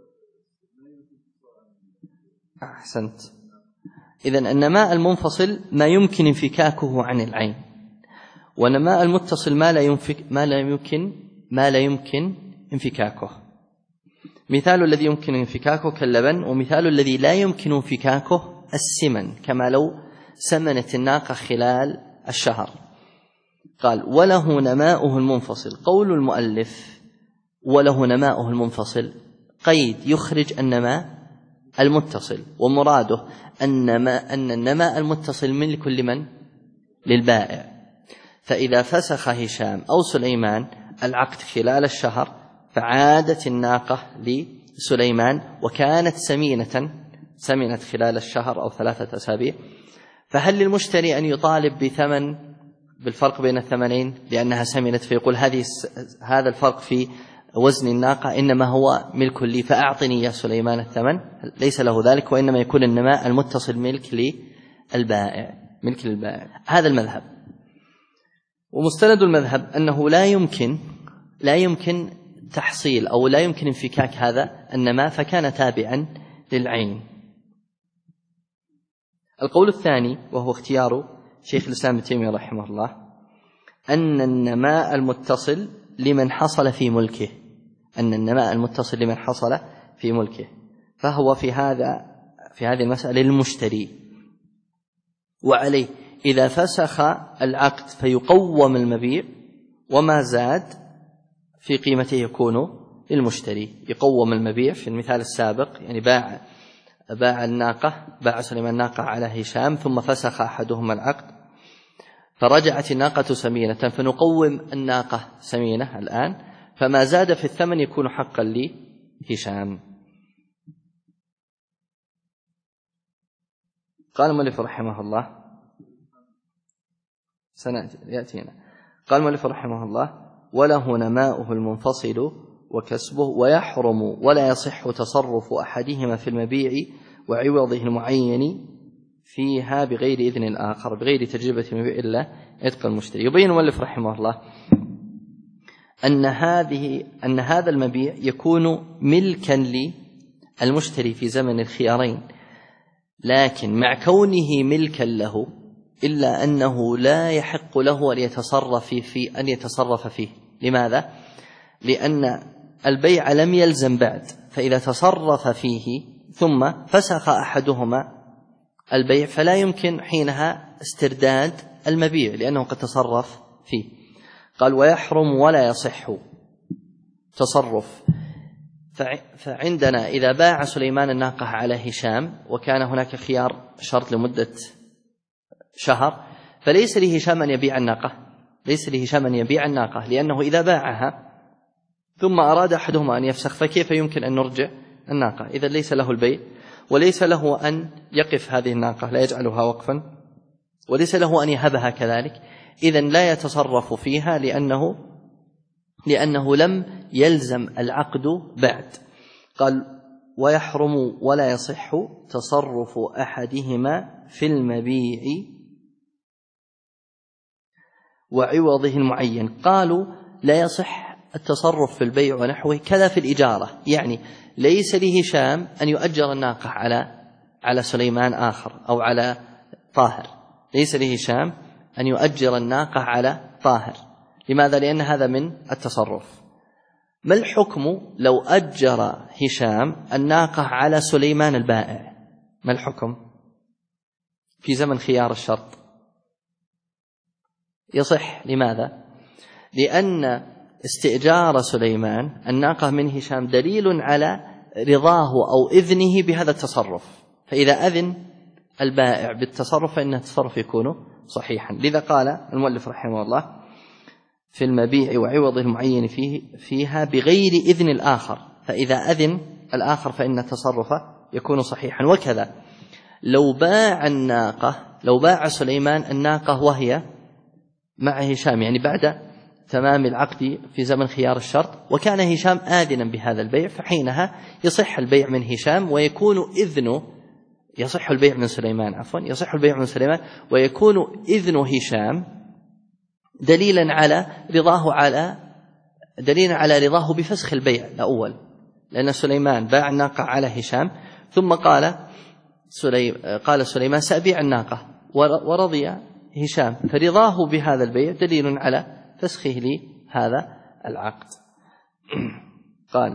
أحسنت. إذن النماء المنفصل ما يمكن انفكاكه عن العين، ونماء المتصل ما لا يمكن انفكاكه. مثال الذي يمكن انفكاكه كاللبن، ومثال الذي لا يمكن انفكاكه السمن، كما لو سمنت الناقة خلال الشهر. قال وله نماؤه المنفصل. قول المؤلف وله نماؤه المنفصل قيد يخرج النماء المتصل، ومراده أن النماء المتصل ملك لمن؟ للبائع. فإذا فسخ هشام أو سليمان العقد خلال الشهر فعادت الناقة لسليمان وكانت سمنت خلال الشهر أو 3 أسابيع، فهل للمشتري أن يطالب بالفرق بين الثمنين لأنها سمنت، فيقول هذا الفرق في وزن الناقة إنما هو ملك لي فأعطني يا سليمان الثمن؟ ليس له ذلك، وإنما يكون النماء المتصل ملك للبائع. هذا المذهب. ومستند المذهب أنه لا يمكن تحصيل أو لا يمكن انفكاك هذا النماء، فكان تابعا للعين. القول الثاني وهو اختيار شيخ الإسلام ابن تيمية رحمه الله أن النماء المتصل لمن حصل في ملكه، فهو في هذه المسألة للمشتري، وعليه إذا فسخ العقد فيقوم المبيع وما زاد في قيمته يكون للمشتري. يقوم المبيع في المثال السابق، يعني باع سليمان الناقة على هشام ثم فسخ أحدهما العقد فرجعت الناقة سمينة، فنقوم الناقة سمينة الآن، فما زاد في الثمن يكون حقا لهشام. قال المؤلف رحمه الله يأتينا. قال المؤلف رحمه الله وله نماؤه المنفصل وكسبه، ويحرم ولا يصح تصرف أحدهما في المبيع وعوضه المعين فيها بغير إذن الآخر، بغير تجربة المبيع إلا عتق المشتري. يبين المؤلف رحمه الله أن هذا المبيع يكون ملكا للمشتري في زمن الخيارين، لكن مع كونه ملكا له إلا أنه لا يحق له أن يتصرف فيه. لماذا؟ لأن البيع لم يلزم بعد، فإذا تصرف فيه ثم فسخ أحدهما البيع فلا يمكن حينها استرداد المبيع لأنه قد تصرف فيه. قال ويحرم ولا يصح تصرف. فعندنا إذا باع سليمان الناقة على هشام وكان هناك خيار شرط لمدة شهر، فليس لهشام أن يبيع الناقة، لأنه إذا باعها ثم أراد أحدهما أن يفسخ فكيف يمكن أن نرجع الناقة؟ إذا ليس له البيع، وليس له أن يقف هذه الناقة لا يجعلها وقفا، وليس له أن يهبها كذلك، إذن لا يتصرف فيها لأنه لم يلزم العقد بعد. قال ويحرم ولا يصح تصرف أحدهما في المبيع وعوضه المعين. قالوا لا يصح التصرف في البيع ونحوه، كذا في الإجارة، يعني ليس لهشام أن يؤجر الناقة على سليمان آخر أو على طاهر، ليس لهشام أن يؤجر الناقة على طاهر. لماذا؟ لأن هذا من التصرف. ما الحكم لو أجر هشام الناقة على سليمان البائع؟ ما الحكم في زمن خيار الشرط؟ يصح. لماذا؟ لأن استئجار سليمان الناقة من هشام دليل على رضاه أو إذنه بهذا التصرف، فإذا أذن البائع بالتصرف فإن التصرف يكون صحيحا. لذا قال المؤلف رحمه الله في المبيع وعوضه المعين فيها بغير إذن الآخر، فإذا أذن الآخر فإن التصرف يكون صحيحا. وكذا لو باع سليمان الناقة وهي مع هشام، يعني بعد تمام العقد في زمن خيار الشرط، وكان هشام آذنا بهذا البيع، فحينها يصح البيع من هشام ويكون يصح البيع من سليمان ويكون إذن هشام دليلا على رضاه على دليل على رضاه بفسخ البيع الأول، لأن سليمان باع الناقة على هشام، ثم قال سليمان سأبيع الناقة ورضي هشام، فرضاه بهذا البيع دليل على فسخه لهذا العقد. قال: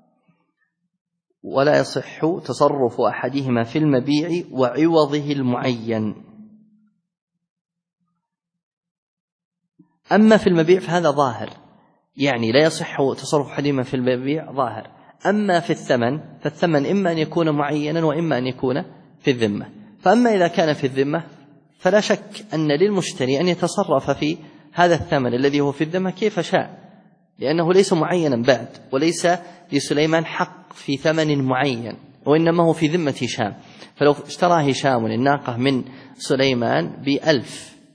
ولا يصح تصرف أحدهما في المبيع وعوضه المعين. أما في المبيع فهذا ظاهر، يعني لا يصح تصرف أحدهما في المبيع ظاهر. أما في الثمن فالثمن إما أن يكون معينا وإما أن يكون في الذمة. فأما إذا كان في الذمة فلا شك أن للمشتري أن يتصرف في هذا الثمن الذي هو في الذمة كيف شاء، لأنه ليس معينا بعد، وليس لسليمان حق في ثمن معين، وإنما هو في ذمة هشام. فلو اشترى هشام الناقة من سليمان ب1000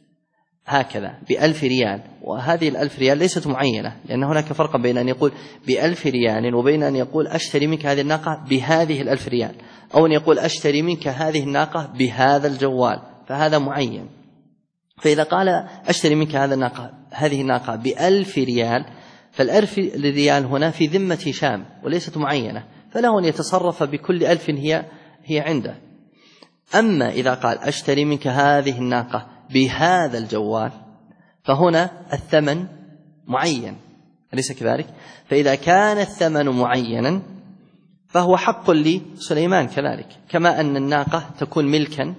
هكذا ب1000 ريال، وهذه ال1000 ريال ليست معينة، لأن هناك فرق بين أن يقول ب1000 ريال وبين أن يقول أشتري منك هذه الناقة بهذه ال1000 ريال، أو أن يقول أشتري منك هذه الناقة بهذا الجوال، فهذا معين. فإذا قال أشتري منك هذه الناقة ب1000 ريال، فال1000 ريال هنا في ذمة هشام وليست معينة، فله أن يتصرف بكل 1000 هي عنده. أما إذا قال أشتري منك هذه الناقة بهذا الجوال، فهنا الثمن معين، أليس كذلك؟ فإذا كان الثمن معينا فهو حق لسليمان كذلك، كما أن الناقة تكون ملكا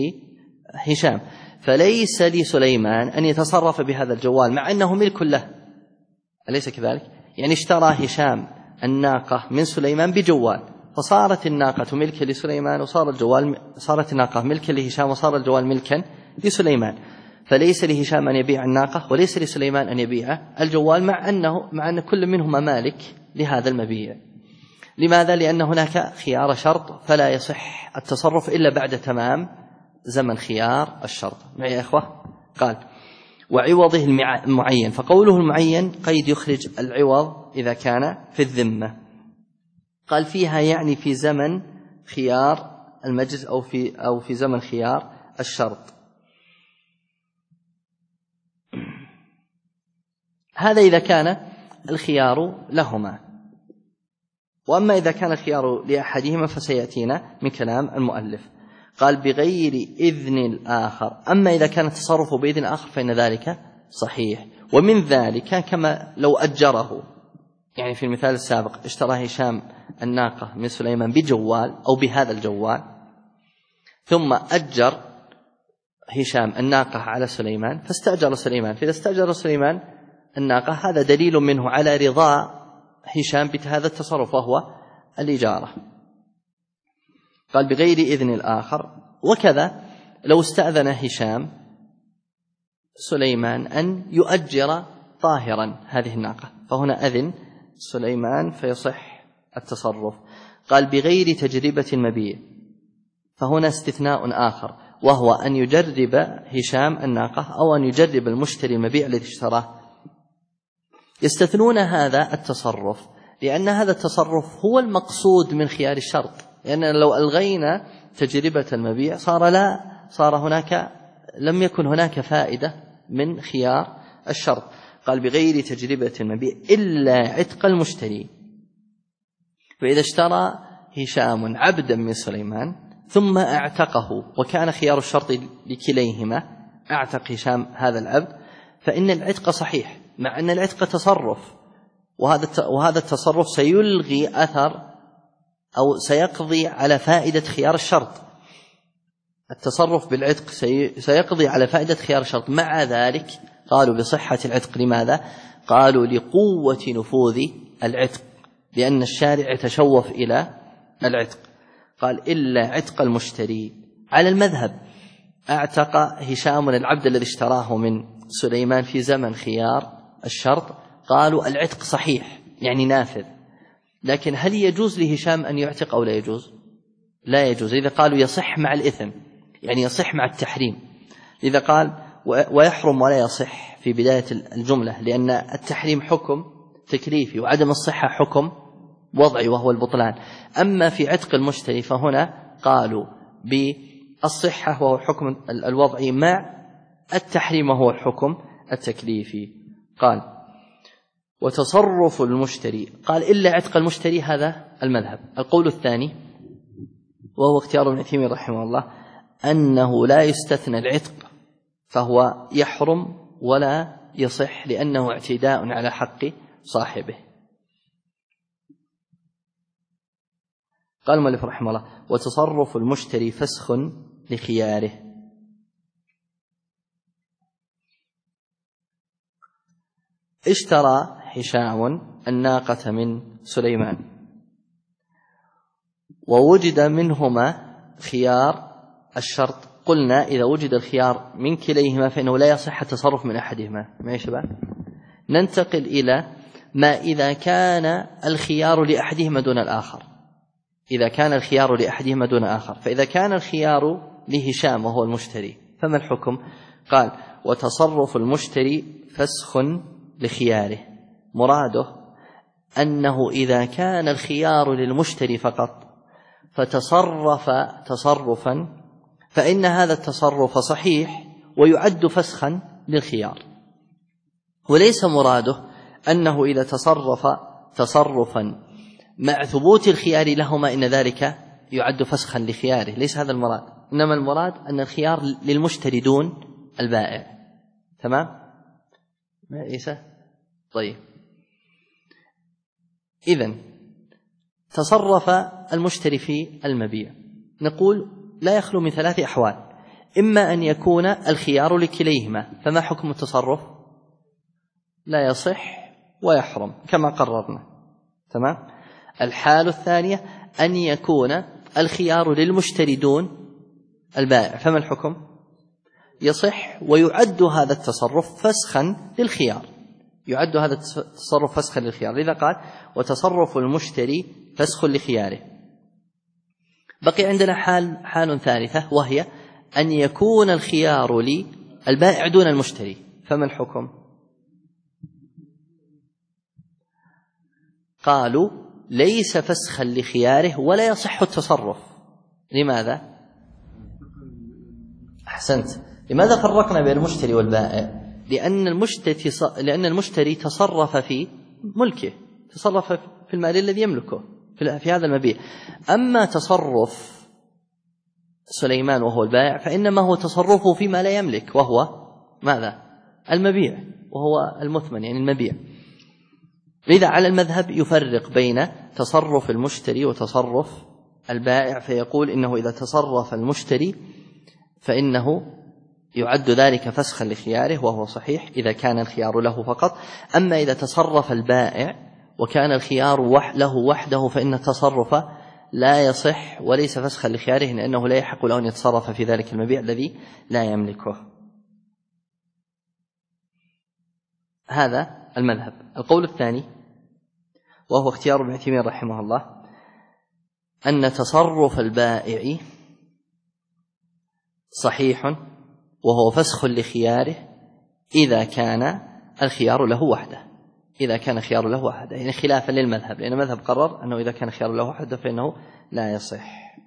لهشام، فليس لسليمان أن يتصرف بهذا الجوال مع أنه ملك له، أليس كذلك؟ يعني اشترى هشام الناقة من سليمان بجوال، فصارت الناقة ملكا لسليمان صارت الناقة ملكا لهشام وصار الجوال ملكا لسليمان، فليس لهشام أن يبيع الناقة وليس لسليمان أن يبيع الجوال، مع أن كل منهما مالك لهذا المبيع. لماذا؟ لأن هناك خيار شرط، فلا يصح التصرف إلا بعد تمام زمن خيار الشرط. معي يا إخوة؟ قال: وعوضه المعين، فقوله المعين قيد يخرج العوض إذا كان في الذمة. قال: فيها يعني في زمن خيار المجلس أو في زمن خيار الشرط. هذا إذا كان الخيار لهما، وأما إذا كان الخيار لأحدهما فسيأتينا من كلام المؤلف. قال: بغير إذن الآخر. أما إذا كان التصرف بإذن آخر فإن ذلك صحيح، ومن ذلك كما لو أجره، يعني في المثال السابق اشترى هشام الناقة من سليمان بجوال أو بهذا الجوال، ثم أجر هشام الناقة على سليمان فاستأجر سليمان، فإذا استأجر سليمان الناقة هذا دليل منه على رضا هشام بهذا التصرف وهو الإجارة. قال: بغير إذن الآخر. وكذا لو استأذن هشام سليمان أن يؤجر طاهرا هذه الناقة، فهنا أذن سليمان فيصح التصرف. قال: بغير تجربة المبيع، فهنا استثناء آخر، وهو أن يجرب هشام الناقة أو أن يجرب المشتري المبيع الذي اشتراه. يستثنون هذا التصرف لأن هذا التصرف هو المقصود من خيار الشرط، لأن لو ألغينا تجربة المبيع لم يكن هناك فائدة من خيار الشرط. قال: بغير تجربة المبيع إلا عتق المشتري. فإذا اشترى هشام عبدا من سليمان ثم اعتقه، وكان خيار الشرط لكليهما، اعتق هشام هذا العبد، فإن العتق صحيح، مع أن العتق تصرف، وهذا التصرف سيلغي أثر أو سيقضي على فائدة خيار الشرط. التصرف بالعتق سيقضي على فائدة خيار الشرط. مع ذلك قالوا بصحة العتق. لماذا؟ قالوا لقوة نفوذ العتق، لأن الشارع يتشوف إلى العتق. قال: إلا عتق المشتري. على المذهب اعتق هشام العبد الذي اشتراه من سليمان في زمن خيار الشرط، قالوا العتق صحيح يعني نافذ، لكن هل يجوز لهشام أن يعتق أو لا يجوز؟ لا يجوز. إذا قالوا يصح مع الإثم، يعني يصح مع التحريم. إذا قال ويحرم ولا يصح في بداية الجملة، لأن التحريم حكم تكليفي وعدم الصحة حكم وضعي وهو البطلان. أما في عتق المشتري فهنا قالوا بالصحة وهو حكم الوضعي مع التحريم وهو الحكم التكليفي. قال: وتصرف المشتري، قال إلا عتق المشتري، هذا المذهب. القول الثاني وهو اختيار ابن عثيمين رحمه الله أنه لا يستثنى العتق، فهو يحرم ولا يصح لأنه اعتداء على حق صاحبه. قال المؤلف رحمه الله: وتصرف المشتري فسخ لخياره. اشترى هشام الناقة من سليمان ووجد منهما خيار الشرط، قلنا إذا وجد الخيار من كليهما فإنه لا يصح التصرف من أحدهما. ما يا شباب؟ ننتقل إلى ما إذا كان الخيار لأحدهما دون الآخر. إذا كان الخيار لأحدهما دون آخر، فإذا كان الخيار لهشام وهو المشتري فما الحكم؟ قال: وتصرف المشتري فسخ لخياره. مراده أنه إذا كان الخيار للمشتري فقط فتصرف تصرفا فإن هذا التصرف صحيح ويعد فسخا للخيار، وليس مراده أنه إذا تصرف تصرفا مع ثبوت الخيار لهما إن ذلك يعد فسخا لخياره، ليس هذا المراد، إنما المراد أن الخيار للمشتري دون البائع. تمام؟ ليس؟ طيب، إذن تصرف المشتري في المبيع، نقول لا يخلو من 3 أحوال: إما أن يكون الخيار لكليهما، فما حكم التصرف؟ لا يصح ويحرم كما قررنا. تمام؟ الحالة الثانية أن يكون الخيار للمشتري دون البائع، فما الحكم؟ يصح ويعد هذا التصرف فسخا للخيار، يعد هذا التصرف فسخا للخيار، لذا قال: وتصرف المشتري فسخ لخياره. بقي عندنا حال ثالثة، وهي أن يكون الخيار للبائع دون المشتري، فما الحكم؟ قالوا: ليس فسخا لخياره ولا يصح التصرف. لماذا؟ أحسنت. لماذا فرقنا بين المشتري والبائع؟ لأن المشتري تصرف في ملكه، تصرف في المال الذي يملكه في هذا المبيع. أما تصرف سليمان وهو البائع فإنما هو تصرفه فيما لا يملك، وهو ماذا؟ المبيع، وهو المثمن يعني المبيع. لذا على المذهب يفرق بين تصرف المشتري وتصرف البائع، فيقول إنه إذا تصرف المشتري فإنه يعد ذلك فسخا لخياره، وهو صحيح إذا كان الخيار له فقط. أما إذا تصرف البائع وكان الخيار له وحده فإن التصرف لا يصح وليس فسخا لخياره، لأنه لا يحق له أن يتصرف في ذلك المبيع الذي لا يملكه. هذا المذهب. القول الثاني وهو اختيار ابن عثيمين رحمه الله أن تصرف البائع صحيح وهو فسخ لخياره إذا كان الخيار له وحده، إذا كان خيار له وحده، يعني خلافا للمذهب، لأن المذهب قرر أنه إذا كان خيار له وحده فإنه لا يصح.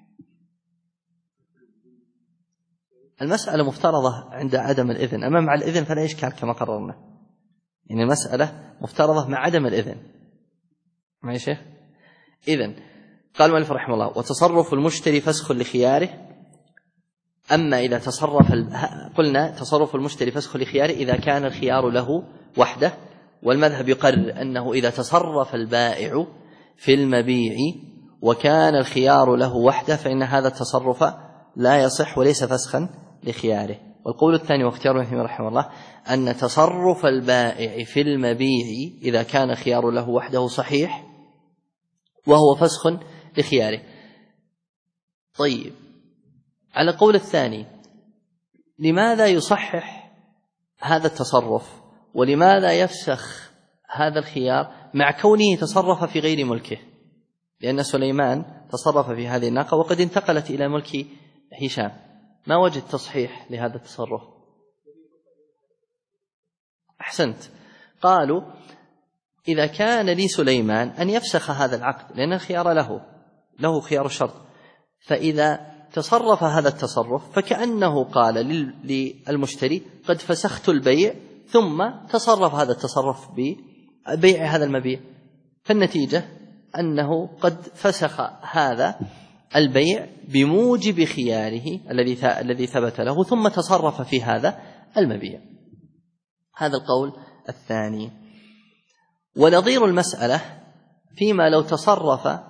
المسألة مفترضة عند عدم الإذن، أما مع الإذن فلا إشكال كما قررنا، يعني المسألة مفترضة مع عدم الإذن. معي شيخ؟ إذن قال المؤلف رحمه الله: وتصرف المشتري فسخ لخياره. أما إذا قلنا تصرف المشتري فسخ لخياره إذا كان الخيار له وحده، والمذهب يقرر أنه إذا تصرف البائع في المبيع وكان الخيار له وحده فإن هذا التصرف لا يصح وليس فسخا لخياره. والقول الثاني واختيار ابن رحمه الله أن تصرف البائع في المبيع إذا كان خيار له وحده صحيح وهو فسخ لخياره. طيب، على قول الثاني لماذا يصحح هذا التصرف ولماذا يفسخ هذا الخيار مع كونه تصرف في غير ملكه؟ لأن سليمان تصرف في هذه الناقة وقد انتقلت إلى ملك هشام، ما وجد تصحيح لهذا التصرف؟ أحسنت. قالوا إذا كان لسليمان أن يفسخ هذا العقد لأن الخيار له خيار الشرط، فإذا تصرف هذا التصرف فكأنه قال للمشتري قد فسخت البيع، ثم تصرف هذا التصرف بيع هذا المبيع، فالنتيجة أنه قد فسخ هذا البيع بموجب خياره الذي ثبت له، ثم تصرف في هذا المبيع. هذا القول الثاني. ونظير المسألة فيما لو تصرف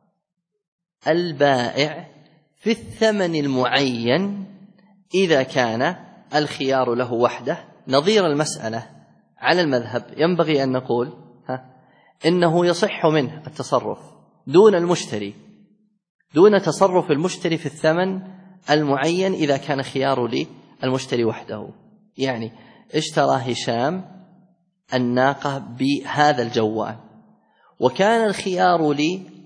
البائع في الثمن المعين إذا كان الخيار له وحده. نظير المسألة على المذهب ينبغي أن نقول إنه يصح منه التصرف دون المشتري، دون تصرف المشتري في الثمن المعين إذا كان خيار للمشتري وحده. يعني اشترى هشام الناقة بهذا الجوال، وكان الخيار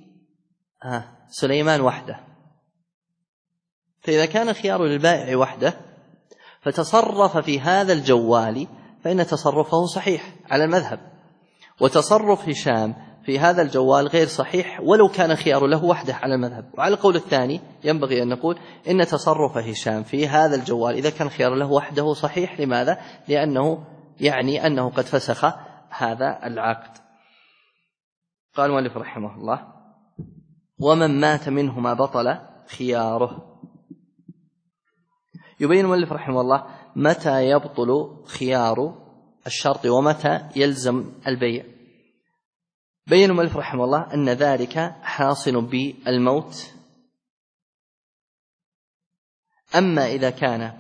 سليمان وحده، فإذا كان الخيار للبائع وحده فتصرف في هذا الجوال فإن تصرفه صحيح على المذهب، وتصرف هشام في هذا الجوال غير صحيح ولو كان خيار له وحده على المذهب. وعلى القول الثاني ينبغي أن نقول إن تصرف هشام في هذا الجوال إذا كان خيار له وحده صحيح. لماذا؟ لأنه يعني أنه قد فسخ هذا العقد. قال المؤلف رحمه الله: ومن مات منهما بطل خياره. يبين المؤلف رحمه الله متى يبطل خيار الشرط ومتى يلزم البيع. بين المؤلف رحمه الله أن ذلك حاصل بالموت. أما إذا كان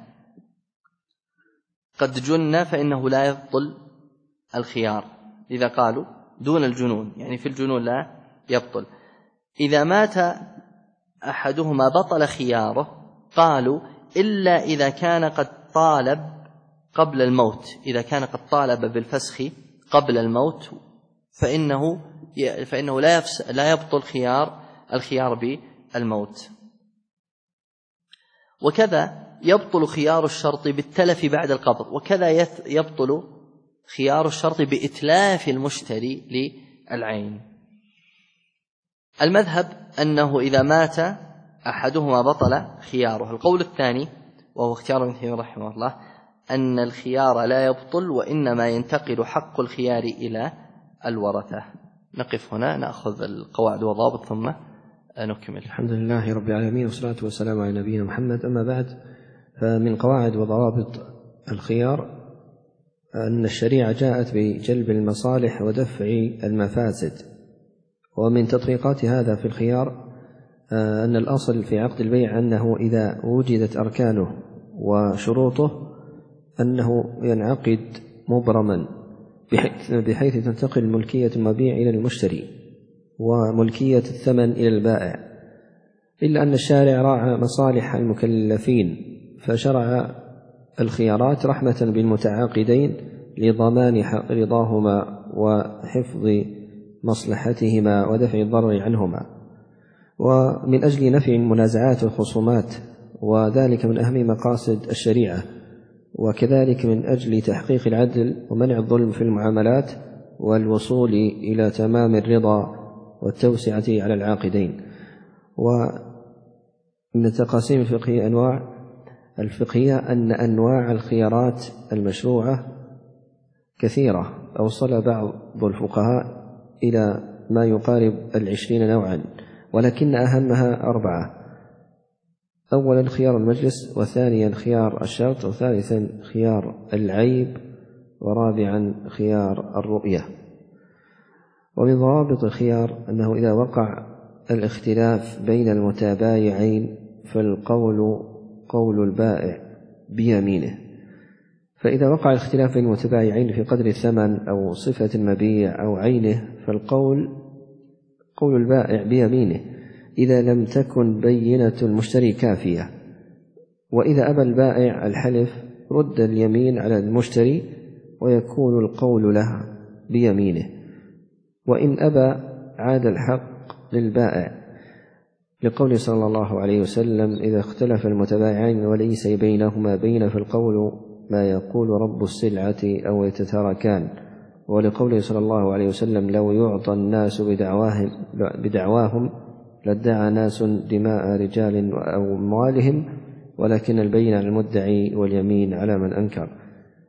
قد جن فإنه لا يبطل الخيار، إذا قالوا دون الجنون، يعني في الجنون لا يبطل. إذا مات أحدهما بطل خياره، قالوا إلا إذا كان قد طالب قبل الموت. إذا كان قد طالب بالفسخ قبل الموت فإنه لا يبطل الخيار بالموت. وكذا يبطل خيار الشرط بالتلف بعد القبض، وكذا يبطل خيار الشرط بإتلاف المشتري للعين. المذهب أنه إذا مات أحدهما بطل خياره. القول الثاني وهو اختيار ابن تيمية رحمه الله أن الخيار لا يبطل، وإنما ينتقل حق الخيار إلى الورثة. نقف هنا نأخذ القواعد والضوابط ثم نكمل. الحمد لله رب العالمين، والصلاة والسلام على نبينا محمد. أما بعد، فمن قواعد وضوابط الخيار أن الشريعة جاءت بجلب المصالح ودفع المفاسد. ومن تطبيقات هذا في الخيار أن الأصل في عقد البيع أنه إذا وجدت أركانه وشروطه أنه ينعقد مبرما، بحيث تنتقل ملكية المبيع إلى المشتري وملكية الثمن إلى البائع، إلا أن الشارع راعى مصالح المكلفين فشرع الخيارات رحمة بالمتعاقدين لضمان رضاهما وحفظ مصلحتهما ودفع الضرر عنهما، ومن أجل نفع المنازعات والخصومات، وذلك من أهم مقاصد الشريعة، وكذلك من أجل تحقيق العدل ومنع الظلم في المعاملات والوصول إلى تمام الرضا والتوسعة على العاقدين. ومن التقاسيم الفقهية أن أنواع الخيارات المشروعة كثيرة، أوصل بعض الفقهاء إلى ما يقارب 20 نوعا، ولكن أهمها 4: أولا خيار المجلس، وثانيا خيار الشرط، وثالثا خيار العيب، ورابعا خيار الرؤية. ومن ضوابط الخيار أنه إذا وقع الاختلاف بين المتبايعين فالقول قول البائع بيمينه. فإذا وقع الاختلاف بين المتبايعين في قدر الثمن أو صفة المبيع أو عينه فالقول قول البائع بيمينه إذا لم تكن بينة المشتري كافية. وإذا أبى البائع الحلف رد اليمين على المشتري ويكون القول له بيمينه، وإن أبى عاد الحق للبائع، لقول صلى الله عليه وسلم: إذا اختلف المتبايعين وليس بينهما بين فالقول ما يقول رب السلعة أو يتتاركان، ولقوله صلى الله عليه وسلم: لو يعطى الناس بدعواهم لادعى ناس دماء رجال أو أموالهم، ولكن البين على المدعي واليمين على من أنكر.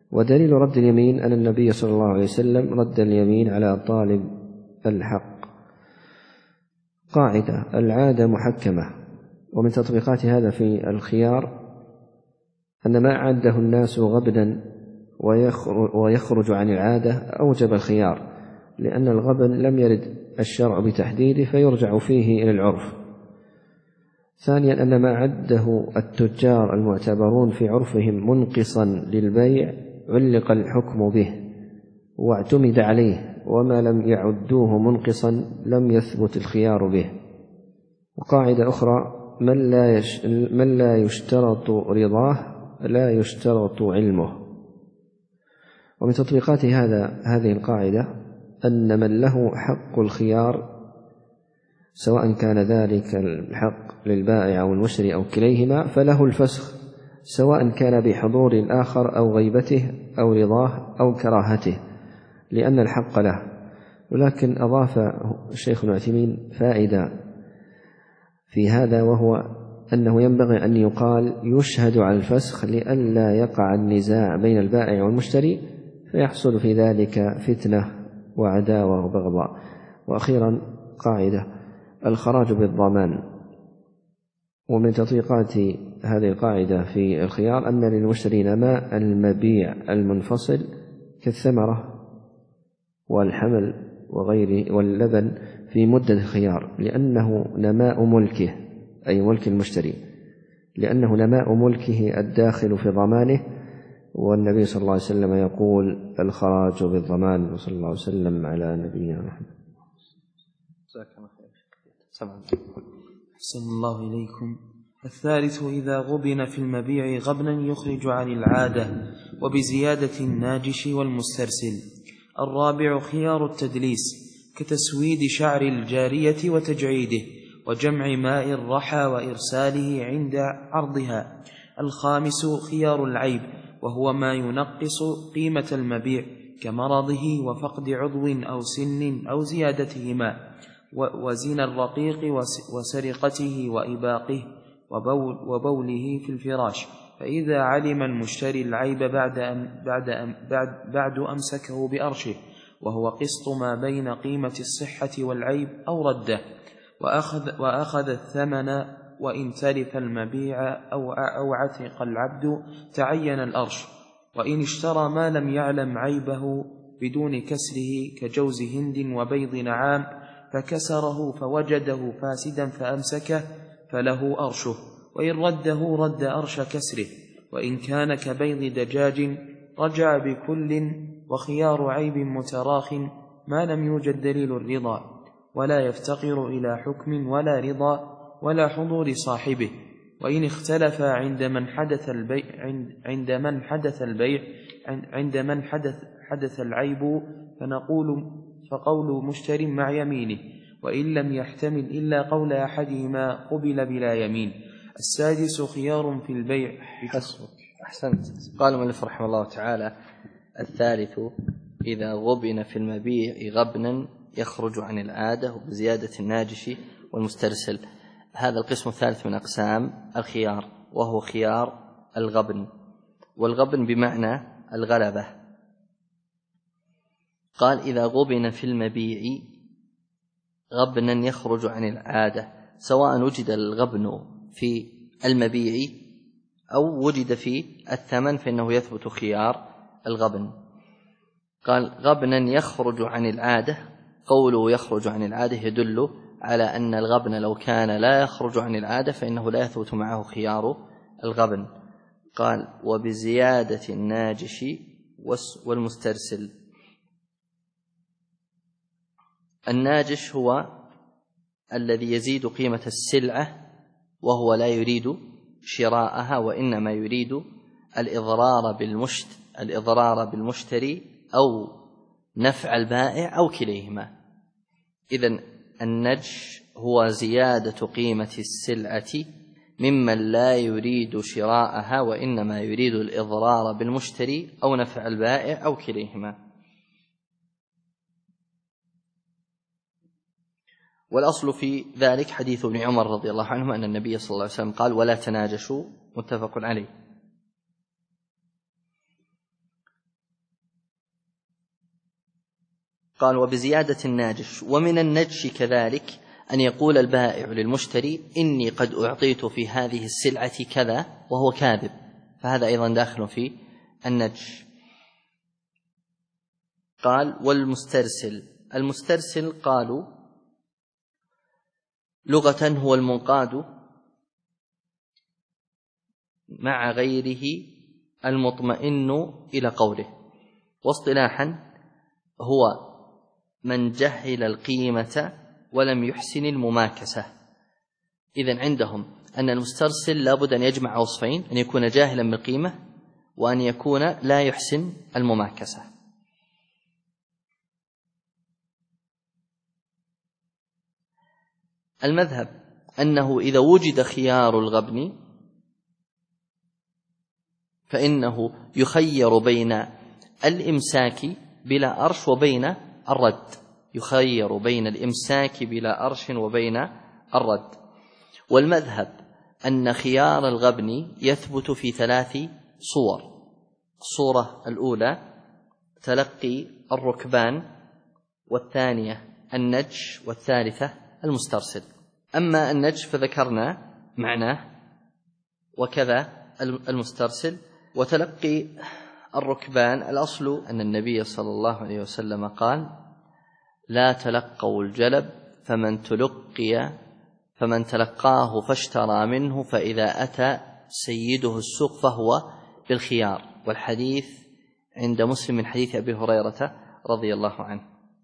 ودليل رد اليمين أن النبي صلى الله عليه وسلم رد اليمين على طالب الحق. قاعدة: العادة محكمة. ومن تطبيقات هذا في الخيار أن ما عده الناس غبنا ويخرج عن العادة أوجب الخيار، لأن الغبن لم يرد الشرع بتحديده فيرجع فيه إلى العرف. ثانيا أن ما عده التجار المعتبرون في عرفهم منقصا للبيع علق الحكم به واعتمد عليه، وما لم يعدوه منقصا لم يثبت الخيار به. وقاعدة أخرى: من لا يشترط رضاه لا يشترط علمه. ومن تطبيقات هذه القاعدة أن من له حق الخيار، سواء كان ذلك الحق للبائع أو المشتري أو كليهما، فله الفسخ سواء كان بحضور الآخر أو غيبته أو رضاه أو كراهته، لأن الحق له. ولكن أضاف الشيخ ابن عثيمين فائدة في هذا، وهو أنه ينبغي أن يقال يشهد على الفسخ لئلا يقع النزاع بين البائع والمشتري فيحصل في ذلك فتنة وعداوة وبغضاء. وأخيرا قاعدة: الخراج بالضمان. ومن تطبيقات هذه القاعدة في الخيار أن للمشتري نماء المبيع المنفصل كالثمرة والحمل وغيره واللبن في مدة الخيار، لأنه نماء ملكه، أي ملك المشتري، لأنه نماء ملكه الداخل في ضمانه. والنبي صلى الله عليه وسلم يقول: الخراج بالضمان. وصلى الله وسلم على نبينا محمد. أحسن الله إليكم. الثالث: إذا غبن في المبيع غبنا يخرج عن العادة وبزيادة الناجش والمسترسل. الرابع: خيار التدليس كتسويد شعر الجارية وتجعيده وجمع ماء الرحى وإرساله عند عرضها. الخامس: خيار العيب، وهو ما ينقص قيمة المبيع كمرضه وفقد عضو أو سن أو زيادتهما، وزنا الرقيق وسرقته وإباقه وبوله في الفراش. فإذا علم المشتري العيب بعد أمسكه بأرشه، وهو قسط ما بين قيمة الصحة والعيب، أو رده وأخذ الثمن. وإن تلف المبيع أو عتق العبد تعين الأرش. وإن اشترى ما لم يعلم عيبه بدون كسره كجوز هند وبيض نعام فكسره فوجده فاسدا فأمسكه فله أرشه، وإن رده رد أرش كسره. وإن كان كبيض دجاج رجع بكل. وخيار عيب متراخ ما لم يوجد دليل الرضا، ولا يفتقر إلى حكم ولا رضا ولا حضور صاحبه. وإن اختلف عند من حدث العيب فقول مشتر مع يمينه، وإن لم يحتمل إلا قول أحدهما قبل بلا يمين. السادس: خيار في البيع. أحسنت. قال المؤلف رحمه الله تعالى: الثالث: إذا غبن في المبيع غبنا يخرج عن العادة وبزيادة الناجش والمسترسل. هذا القسم الثالث من أقسام الخيار، وهو خيار الغبن. والغبن بمعنى الغلبة. قال: إذا غبن في المبيع غبنا يخرج عن العادة، سواء وجد الغبن في المبيع أو وجد في الثمن فإنه يثبت خيار الغبن. قال: غبنا يخرج عن العادة. قوله يخرج عن العادة يدل على أن الغبن لو كان لا يخرج عن العادة فإنه لا يثبت معه خيار الغبن. قال: وبزيادة الناجش والمسترسل. الناجش هو الذي يزيد قيمة السلعة، وهو لا يريد شراءها وإنما يريد الإضرار بالمشتري أو نفع البائع أو كليهما. إذن النجش هو زيادة قيمة السلعة ممن لا يريد شراءها وإنما يريد الإضرار بالمشتري أو نفع البائع أو كليهما. والأصل في ذلك حديث ابن عمر رضي الله عنه أن النبي صلى الله عليه وسلم قال: ولا تناجشوا، متفق عليه. قال وبزيادة الناجش. ومن النجش كذلك أن يقول البائع للمشتري إني قد أعطيت في هذه السلعة كذا وهو كاذب، فهذا أيضا داخل في النجش. قال والمسترسل. المسترسل قالوا لغة هو المنقاد مع غيره المطمئن إلى قوله، واصطلاحا هو من جهل القيمة ولم يحسن المماكسة. إذن عندهم أن المسترسل لابد أن يجمع وصفين: أن يكون جاهلا بالقيمة وأن يكون لا يحسن المماكسة. المذهب أنه إذا وجد خيار الغبن فإنه يخير بين الإمساك بلا أرش وبين الرد، يخير بين الإمساك بلا أرش وبين الرد. والمذهب أن خيار الغبن يثبت في 3 صور: الصورة الأولى تلقي الركبان، والثانية النجش، والثالثة المسترسل. أما النجش فذكرنا معناه، وكذا المسترسل. وتلقي الركبان الأصل أن النبي صلى الله عليه وسلم قال: لا تلقوا الجلب فمن تلقاه فاشترى منه فإذا أتى سيده السوق فهو بالخيار. والحديث عند مسلم من حديث أبي هريرة رضي الله عنه.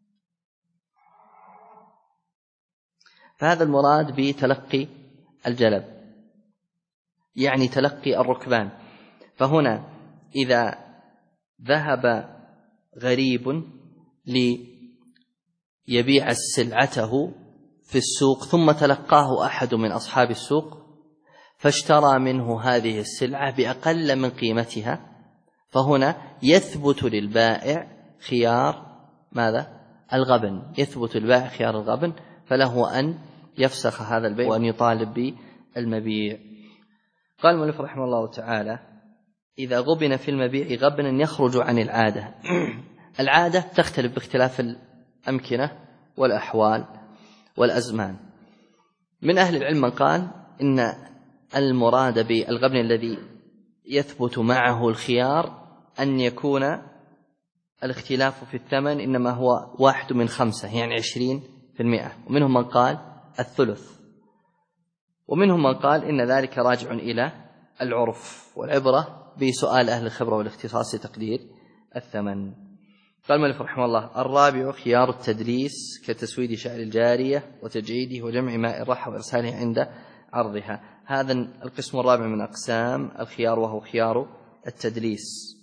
فهذا المراد بتلقي الجلب، يعني تلقي الركبان. فهنا إذا ذهب غريب ليبيع سلعته في السوق ثم تلقاه أحد من أصحاب السوق فاشترى منه هذه السلعة بأقل من قيمتها، فهنا يثبت للبائع خيار ماذا؟ الغبن. يثبت للبائع خيار الغبن، فله أن يفسخ هذا البيع وأن يطالب بالمبيع. قال المؤلف رحمه الله تعالى: إذا غبن في المبيع غبنا يخرج عن العادة. العادة تختلف باختلاف الأمكنة والأحوال والأزمان. من أهل العلم من قال إن المراد بالغبن الذي يثبت معه الخيار أن يكون الاختلاف في الثمن إنما هو 1/5، يعني 20%. ومنهم من قال 1/3، ومنهم من قال إن ذلك راجع إلى العرف، والعبرة بسؤال أهل الخبرة والاختصاص لتقدير الثمن. قال المؤلف رحمه الله: الرابع خيار التدليس كتسويد شعر الجارية وتجعيده وجمع ماء الرحى وإرساله عند عرضها. هذا القسم الرابع من أقسام الخيار، وهو خيار التدليس.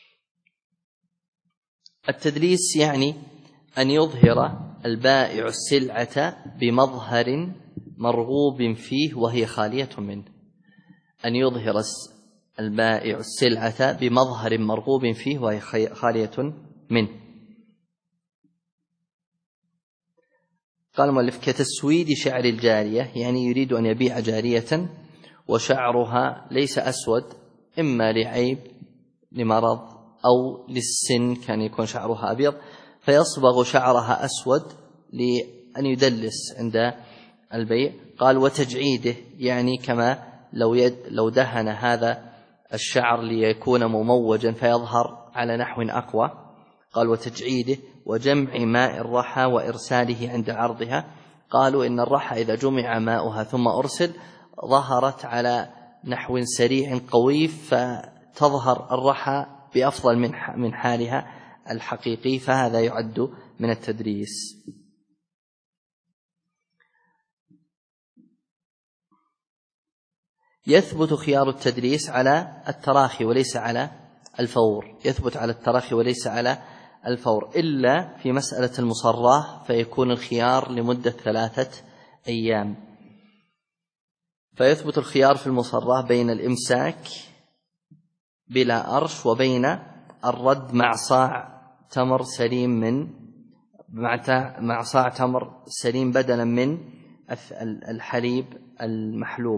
التدليس يعني أن يظهر البائع السلعة بمظهر مرغوب فيه وهي خالية منه. أن يظهر البائع السلعة بمظهر مرغوب فيه وهي خالية منه. قال المؤلف: كتسويد شعر الجارية، يعني يريد أن يبيع جارية وشعرها ليس أسود، إما لعيب لمرض أو للسن، كان يكون شعرها أبيض فيصبغ شعرها أسود لأن يدلس عند البيع. قال: وتجعيده، يعني كما لو دهن هذا الشعر ليكون مموجا فيظهر على نحو أقوى. قال: وتجعيده وجمع ماء الرحى وإرساله عند عرضها. قالوا إن الرحى إذا جمع ماؤها ثم أرسل ظهرت على نحو سريع قوي، فتظهر الرحى بأفضل من حالها الحقيقي، فهذا يعد من التدريس. يثبت خيار التدريس على التراخي وليس على الفور، يثبت على التراخي وليس على الفور، إلا في مسألة المصراه فيكون الخيار لمدة 3 أيام. فيثبت الخيار في المصراه بين الإمساك بلا أرش وبين الرد مع صاع تمر سليم مع صاع تمر سليم بدلا من الحليب المحلوب.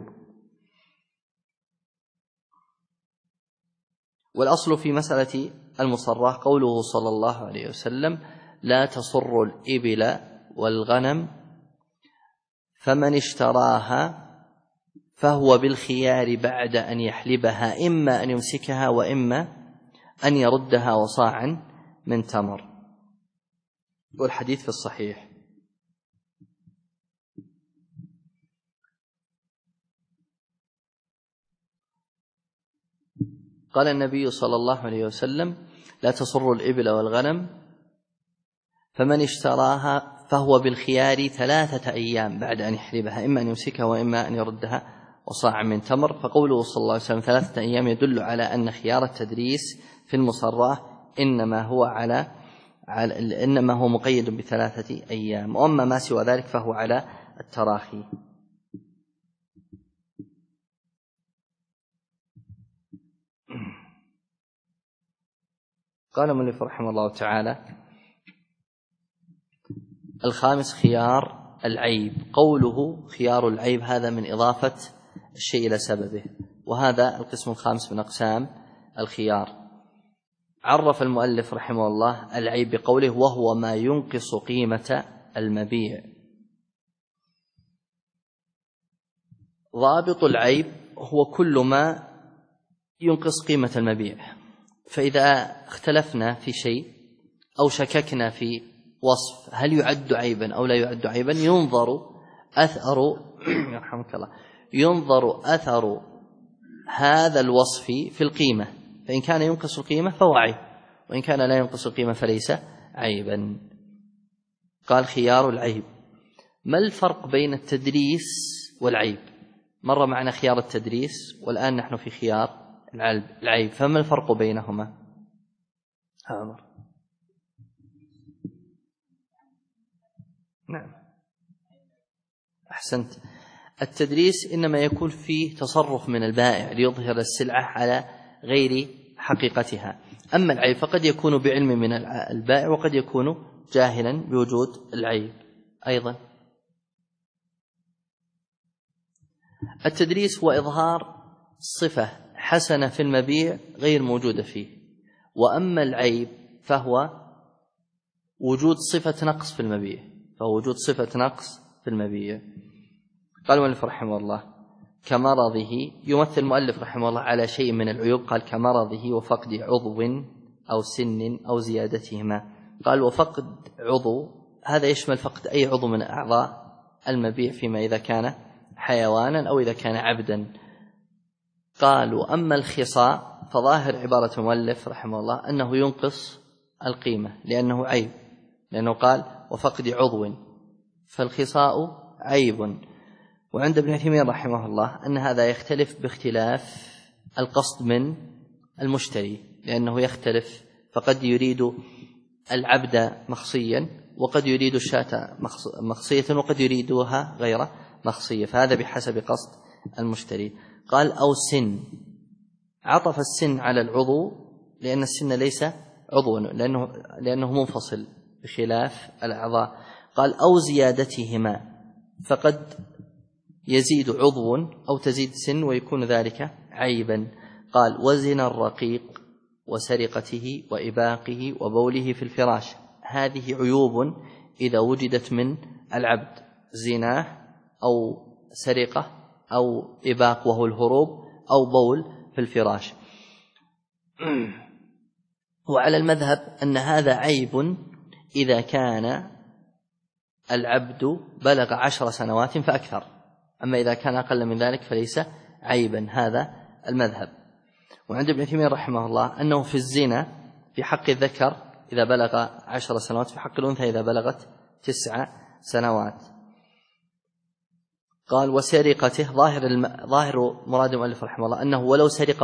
والأصل في مسألة المصراه قوله صلى الله عليه وسلم: لا تصر الإبل والغنم، فمن اشتراها فهو بالخيار بعد أن يحلبها، إما أن يمسكها وإما أن يردها وصاعا من تمر. والحديث في الصحيح. قال النبي صلى الله عليه وسلم: لا تصر الإبل والغنم، فمن اشتراها فهو بالخيار 3 أيام بعد أن يحلبها، إما أن يمسكها وإما أن يردها وصاع من تمر. فقوله صلى الله عليه وسلم 3 أيام يدل على أن خيار التدريس في المصراه إنما هو مقيد ب3 أيام، وأما ما سوى ذلك فهو على التراخي. قال المؤلف رحمه الله تعالى: الخامس خيار العيب. قوله خيار العيب هذا من إضافة الشيء إلى سببه، وهذا القسم الخامس من أقسام الخيار. عرف المؤلف رحمه الله العيب بقوله: وهو ما ينقص قيمة المبيع. ضابط العيب هو كل ما ينقص قيمة المبيع، فإذا اختلفنا في شيء أو شككنا في وصف هل يعد عيبا أو لا يعد عيبا، ينظر أثر هذا الوصف في القيمة، فإن كان ينقص القيمة فهو عيب، وإن كان لا ينقص القيمة فليس عيبا. قال: خيار العيب. ما الفرق بين التدريس والعيب؟ مر معنا خيار التدريس والآن نحن في خيار العيب، فما الفرق بينهما؟ نعم، أحسنت. التدريس إنما يكون فيه تصرف من البائع ليظهر السلعة على غير حقيقتها، أما العيب فقد يكون بعلم من البائع وقد يكون جاهلا بوجود العيب أيضا. التدريس هو إظهار صفة حسنة في المبيع غير موجودة فيه، وأما العيب فهو وجود صفة نقص في المبيع، قال المؤلف رحمه الله: كمرضه. يمثل المؤلف رحمه الله على شيء من العيوب، قال: كمرضه وفقد عضو أو سن أو زيادتهما. قال: وفقد عضو هذا يشمل فقد أي عضو من أعضاء المبيع، فيما إذا كان حيوانا أو إذا كان عبدا. قالوا: أما الخصاء فظاهر عبارة المؤلف رحمه الله أنه ينقص القيمة لأنه عيب، لأنه قال: وفقد عضو، فالخصاء عيب. وعند ابن عثيمين رحمه الله أن هذا يختلف باختلاف القصد من المشتري، لأنه يختلف، فقد يريد العبد مخصيا وقد يريد الشاة مخصية وقد يريدها غير مخصية، فهذا بحسب قصد المشتري. قال: أو سن، عطف السن على العضو لأن السن ليس عضوا، لأنه منفصل بخلاف الأعضاء. قال: أو زيادتهما، فقد يزيد عضو أو تزيد سن ويكون ذلك عيبا. قال: وزنا الرقيق وسرقته وإباقه وبوله في الفراش، هذه عيوب إذا وجدت من العبد، زناه أو سرقة أو إباق وهو الهروب أو بول في الفراش. وعلى المذهب أن هذا عيب إذا كان العبد بلغ 10 سنوات فأكثر، أما إذا كان أقل من ذلك فليس عيبا، هذا المذهب. وعند ابن عثيمين رحمه الله أنه في الزنا في حق الذكر إذا بلغ 10 سنوات، في حق الأنثى إذا بلغت 9 سنوات. قال: وسرقته، ظاهر مراد المؤلف رحمه الله أنه ولو سرق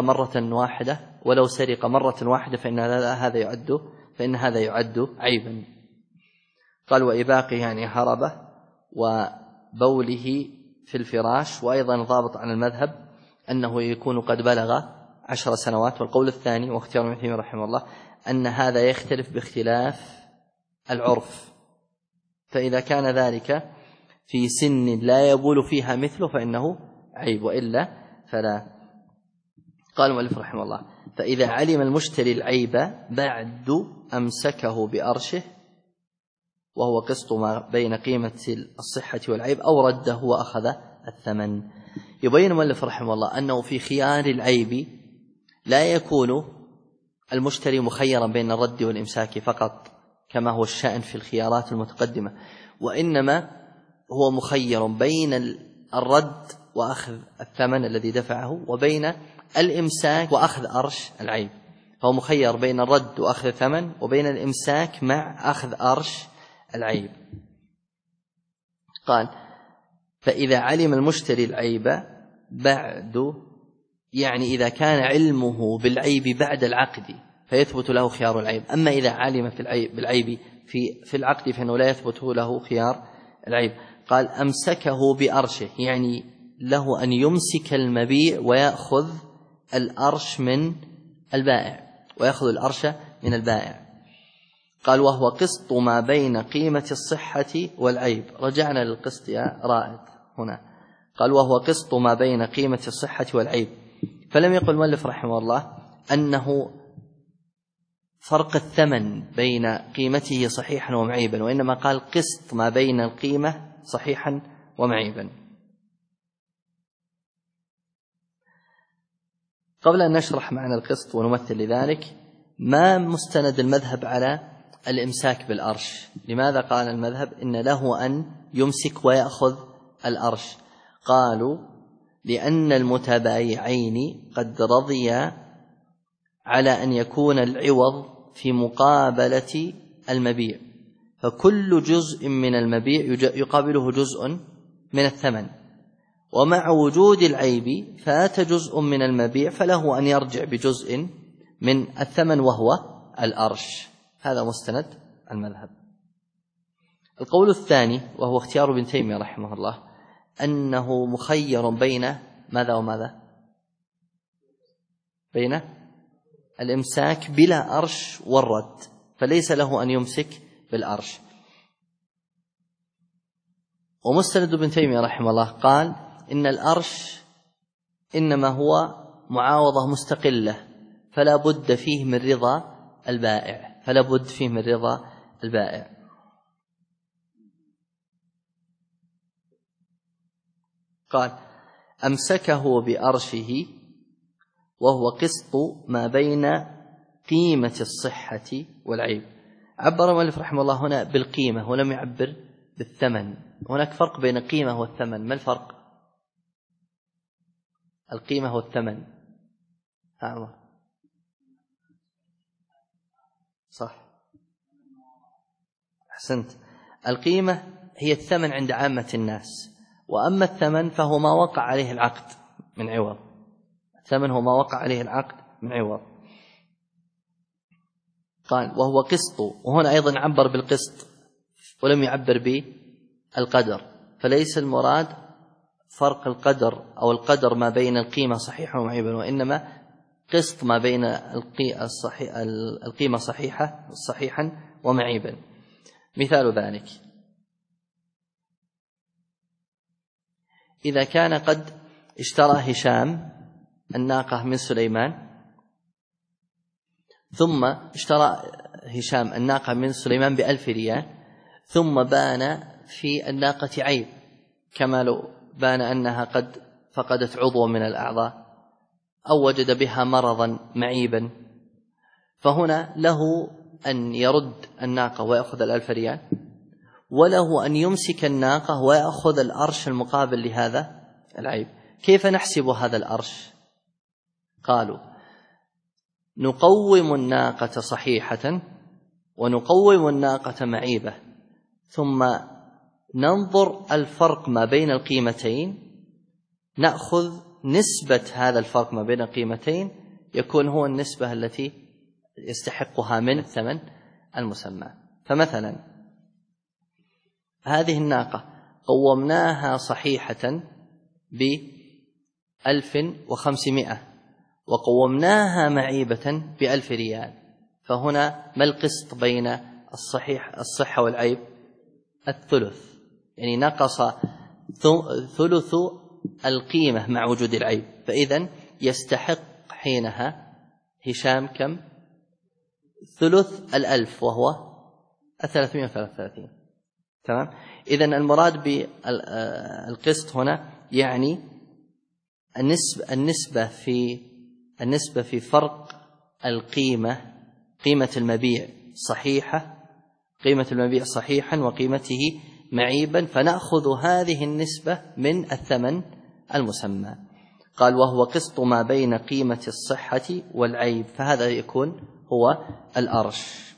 مرة واحدة فإن هذا يعد عيبا. قال: وإباقه يعني هربه، وبوله في الفراش. وأيضا ضابط عن المذهب أنه يكون قد بلغ 10 سنوات. والقول الثاني واختيار ابن عثيمين رحمه الله أن هذا يختلف باختلاف العرف، فإذا كان ذلك في سن لا يبول فيها مثله فإنه عيب، وإلا فلا. قال المؤلف رحمه الله: فإذا علم المشتري العيب بعد أمسكه بأرشه وهو قسط ما بين قيمة الصحة والعيب، أو رده وأخذ الثمن. يبين المؤلف رحمه الله أنه في خيار العيب لا يكون المشتري مخيرا بين الرد والإمساك فقط كما هو الشأن في الخيارات المتقدمة، وإنما هو مخير بين الرد وأخذ الثمن الذي دفعه وبين الإمساك وأخذ أرش العيب. فهو مخير بين الرد وأخذ الثمن وبين الإمساك مع أخذ أرش العيب. قال: فإذا علم المشتري العيب بعد، يعني إذا كان علمه بالعيب بعد العقد فيثبت له خيار العيب. أما إذا علم بالعيب في العقد فإنه لا يثبت له خيار العيب. قال: أمسكه بأرشه، يعني له أن يمسك المبيع ويأخذ الأرش من البائع، قال: وهو قسط ما بين قيمة الصحة والعيب. رجعنا للقسط يا رائد هنا. قال: وهو قسط ما بين قيمة الصحة والعيب. فلم يقل المؤلف رحمه الله أنه فرق الثمن بين قيمته صحيحا ومعيبا، وإنما قال قسط ما بين القيمة صحيحا ومعيبا. قبل أن نشرح معنى القسط ونمثل لذلك، ما مستند المذهب على الإمساك بالأرش؟ لماذا قال المذهب إن له أن يمسك ويأخذ الأرش؟ قالوا: لأن المتبايعين قد رضيا على أن يكون العوض في مقابلة المبيع، فكل جزء من المبيع يقابله جزء من الثمن، ومع وجود العيب فات جزء من المبيع فله أن يرجع بجزء من الثمن وهو الأرش. هذا مستند المذهب. القول الثاني وهو اختيار ابن تيمية رحمه الله أنه مخير بين ماذا وماذا؟ بين الإمساك بلا أرش والرد، فليس له أن يمسك بالأرش. ومستند ابن تيمية رحمه الله قال إن الأرش إنما هو معاوضة مستقلة، فلا بد فيه من رضا البائع، قال: أمسكه بأرشه وهو قسط ما بين قيمة الصحة والعيب. عبر المؤلف رحمه الله هنا بالقيمة ولم يعبر بالثمن. هناك فرق بين القيمة والثمن. ما الفرق؟ القيمة والثمن. صح، أحسنت. القيمة هي الثمن عند عامة الناس، وأما الثمن فهو ما وقع عليه العقد من عوض. الثمن هو ما وقع عليه العقد من عوض. قال: وهو قسط، وهنا أيضا عبر بالقسط ولم يعبر بالقدر، فليس المراد فرق القدر أو القدر ما بين القيمة صحيحة ومعيبا، وإنما قسط ما بين القيمة صحيحا ومعيبا. مثال ذلك: إذا كان قد اشترى هشام الناقة من سليمان، ثم اشترى هشام الناقة من سليمان ب1000 ريال، ثم بان في الناقة عيب، كما لو بان أنها قد فقدت عضو من الأعضاء أو وجد بها مرضا معيبا، فهنا له أن يرد الناقة ويأخذ 1000 ريال، وله أن يمسك الناقة ويأخذ الأرش المقابل لهذا العيب. كيف نحسب هذا الأرش؟ قالوا: نقوم الناقة صحيحة ونقوم الناقة معيبة، ثم ننظر الفرق ما بين القيمتين، نأخذ نسبة هذا الفرق ما بين القيمتين يكون هو النسبة التي يستحقها من الثمن المسمى. فمثلا هذه الناقة قومناها صحيحة ب1500 وقومناها معيبة ب1000 ريال، فهنا ما القسط بين الصحة والعيب؟ الثلث، يعني نقص ثلث القيمة مع وجود العيب، فإذن يستحق حينها هشام كم؟ ثلث 1000 وهو 333. تمام. إذن المراد بالقسط هنا يعني النسبة في فرق القيمة، قيمة المبيع صحيحا وقيمته معيبا، فنأخذ هذه النسبة من الثمن المسمى. قال وهو قسط ما بين قيمة الصحة والعيب، فهذا يكون هو الأرش.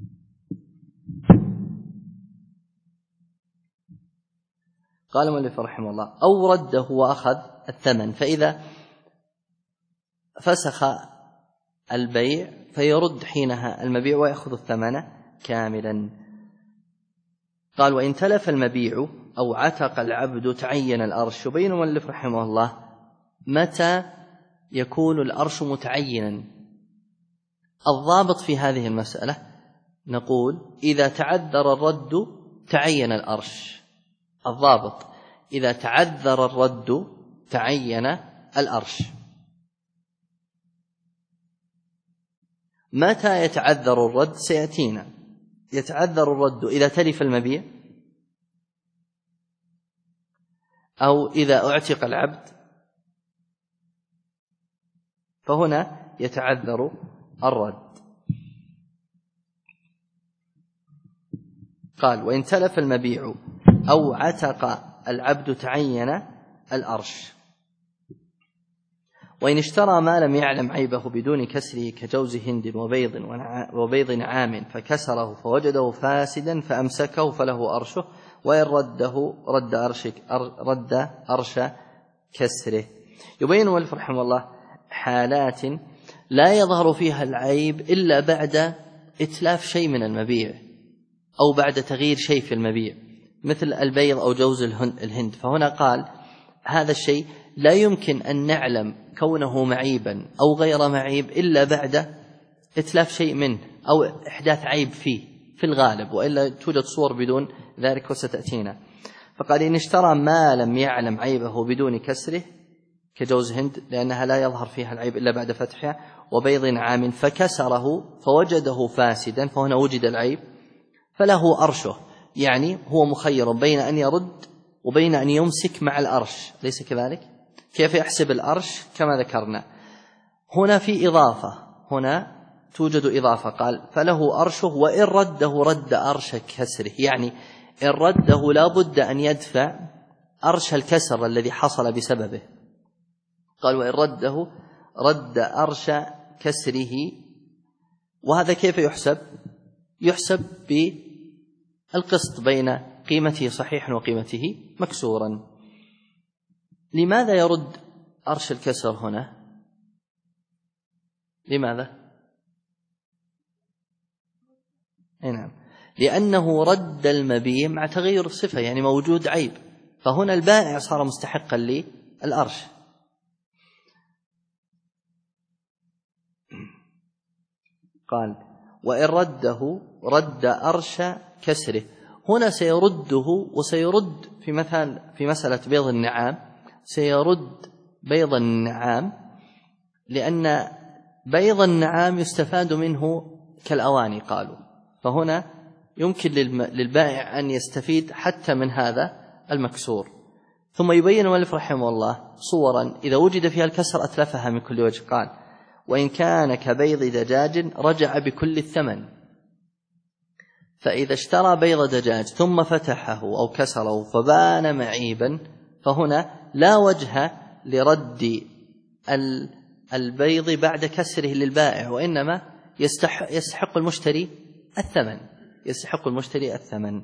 قال المؤلف رحمه الله أو رده وأخذ الثمن، فإذا فسخ البيع فيرد حينها المبيع ويأخذ الثمن كاملا. قال وإن تلف المبيع أو عتق العبد تعين الأرش. يبين المؤلف رحمه الله متى يكون الأرش متعينا. الضابط في هذه المسألة نقول إذا تعذر الرد تعين الأرش. الضابط إذا تعذر الرد تعين الأرش. متى يتعذر الرد سيأتينا. يتعذر الرد إذا تلف المبيع أو إذا أعتق العبد، فهنا يتعذر الرد. قال وإن تلف المبيع أو عتق العبد تعين الأرش. وإن اشترى ما لم يعلم عيبه بدون كسره كجوز هند وبيض نعام فكسره فوجده فاسدا فأمسكه فله أرشه، وإن رده رد أرش كسره. يبين المؤلف رحمه الله حالات لا يظهر فيها العيب إلا بعد إتلاف شيء من المبيع أو بعد تغيير شيء في المبيع، مثل البيض أو جوز الهند. فهنا قال هذا الشيء لا يمكن أن نعلم كونه معيبا أو غير معيب إلا بعد إتلاف شيء منه أو إحداث عيب فيه في الغالب، وإلا توجد صور بدون ذلك وستأتينا. فقال إن اشترى ما لم يعلم عيبه بدون كسره كجوز هند لأنها لا يظهر فيها العيب إلا بعد فتحها، وبيض نعام فكسره فوجده فاسدا، فهنا وجد العيب، فله أرشه، يعني هو مخير بين أن يرد وبين أن يمسك مع الأرش، ليس كذلك؟ كيف يحسب الأرش؟ كما ذكرنا هنا في إضافة، هنا توجد إضافة. قال فله أرشه وإن رده رد أرش كسره، يعني إن رده لا بد أن يدفع أرش الكسر الذي حصل بسببه. قال وإن رده رد أرش كسره. وهذا كيف يحسب؟ يحسب بالقسط بين قيمته صحيح وقيمته مكسورا. لماذا يرد أرش الكسر هنا؟ لماذا؟ نعم، لأنه رد المبيع مع تغير الصفة، يعني موجود عيب، فهنا البائع صار مستحقا للأرش. قال وإن رده رد أرش كسره. هنا سيرده وسيرد في مسألة بيض النعام، سيرد بيض النعام لأن بيض النعام يستفاد منه كالأواني قالوا، فهنا يمكن للبائع أن يستفيد حتى من هذا المكسور. ثم يبين المؤلف رحمه الله صورا إذا وجد فيها الكسر أتلفها من كل وجه. قال وإن كان كبيض دجاج رجع بكل الثمن، فإذا اشترى بيض دجاج ثم فتحه أو كسره فبان معيبا، فهنا لا وجه لرد البيض بعد كسره للبائع، وإنما يستحق المشتري الثمن.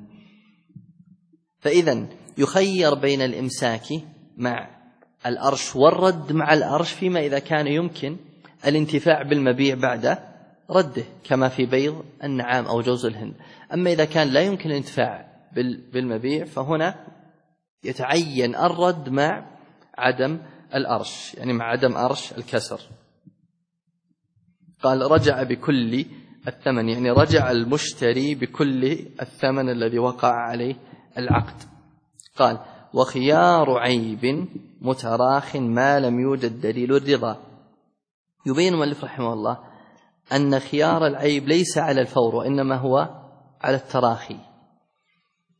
فإذن يخير بين الإمساك مع الأرش والرد مع الأرش فيما إذا كان يمكن الانتفاع بالمبيع بعد رده، كما في بيض النعام أو جوز الهند. أما إذا كان لا يمكن الانتفاع بالمبيع فهنا يتعين الرد مع عدم الأرش، يعني مع عدم أرش الكسر. قال رجع بكل الثمن، يعني رجع المشتري بكل الثمن الذي وقع عليه العقد. قال وخيار عيب متراخ ما لم يوجد دليل الرضا. يبين المؤلف رحمه الله أن خيار العيب ليس على الفور وإنما هو على التراخي.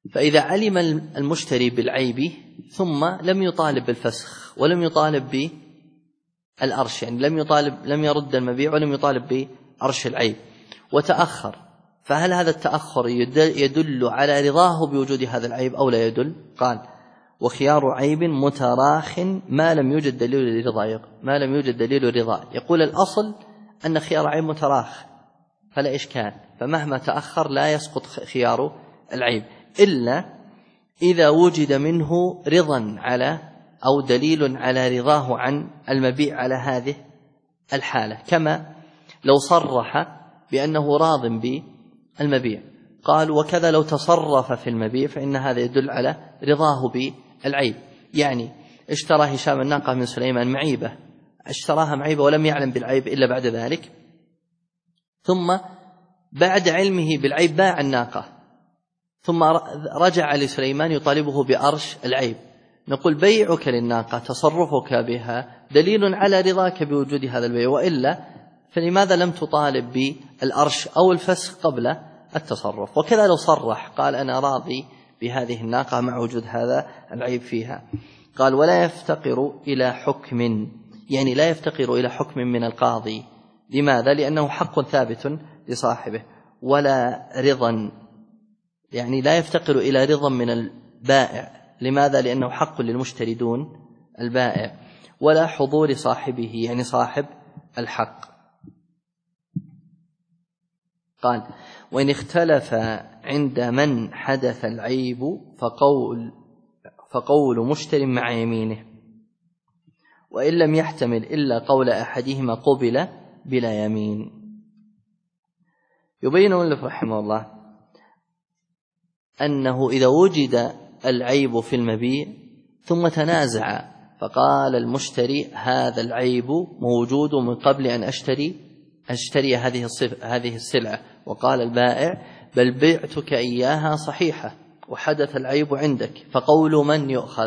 فإذا علم المشتري بالعيب ثم لم يطالب بالفسخ ولم يطالب بالأرش، يعني لم يرد المبيع ولم يطالب بأرش العيب وتأخر، فهل هذا التأخر يدل على رضاه بوجود هذا العيب أو لا يدل؟ قال: وخيار عيب متراخ ما لم يوجد دليل الرضا. يقول الأصل أن خيار عيب متراخ فلا إشكال، فمهما تأخر لا يسقط خيار العيب إلا إذا وجد منه رضا على أو دليل على رضاه عن المبيع على هذه الحالة، كما لو صرح بأنه راض بالمبيع. قال: وكذا لو تصرف في المبيع فإن هذا يدل على رضاه بالعيب. يعني اشترى هشام الناقة من سليمان معيبة، اشتراها معيبة ولم يعلم بالعيب إلا بعد ذلك، ثم بعد علمه بالعيب باع الناقة، ثم رجع لسليمان يطالبه بأرش العيب. نقول: بيعك للناقة تصرفك بها دليل على رضاك بوجود هذا البيع، وإلا فلماذا لم تطالب بالأرش أو الفسخ قبل التصرف؟ وكذا لو صرح قال: أنا راضي بهذه الناقة مع وجود هذا العيب فيها. قال: ولا يفتقر إلى حكم، يعني لا يفتقر إلى حكم من القاضي. لماذا؟ لأنه حق ثابت لصاحبه. ولا رضا، يعني لا يفتقر إلى رضا من البائع. لماذا؟ لأنه حق للمشتري دون البائع. ولا حضور صاحبه، يعني صاحب الحق. قال: وإن اختلف عند من حدث العيب فقول مشتر مع يمينه، وإن لم يحتمل إلا قول أحدهما قبل بلا يمين. يبين المؤلف رحمه الله أنه إذا وجد العيب في المبيع ثم تنازع فقال المشتري: هذا العيب موجود من قبل أن أشتري هذه السلعة، وقال البائع: بل بعتك إياها صحيحة وحدث العيب عندك، فقول من يؤخذ؟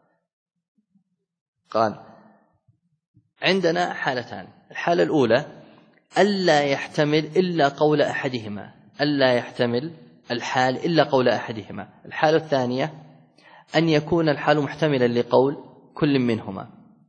قال: عندنا حالتان. الحالة الأولى ألا يحتمل إلا قول أحدهما، ألا يحتمل الحال إلا قول أحدهما. الحالة الثانية أن يكون الحال محتملا لقول كل منهما.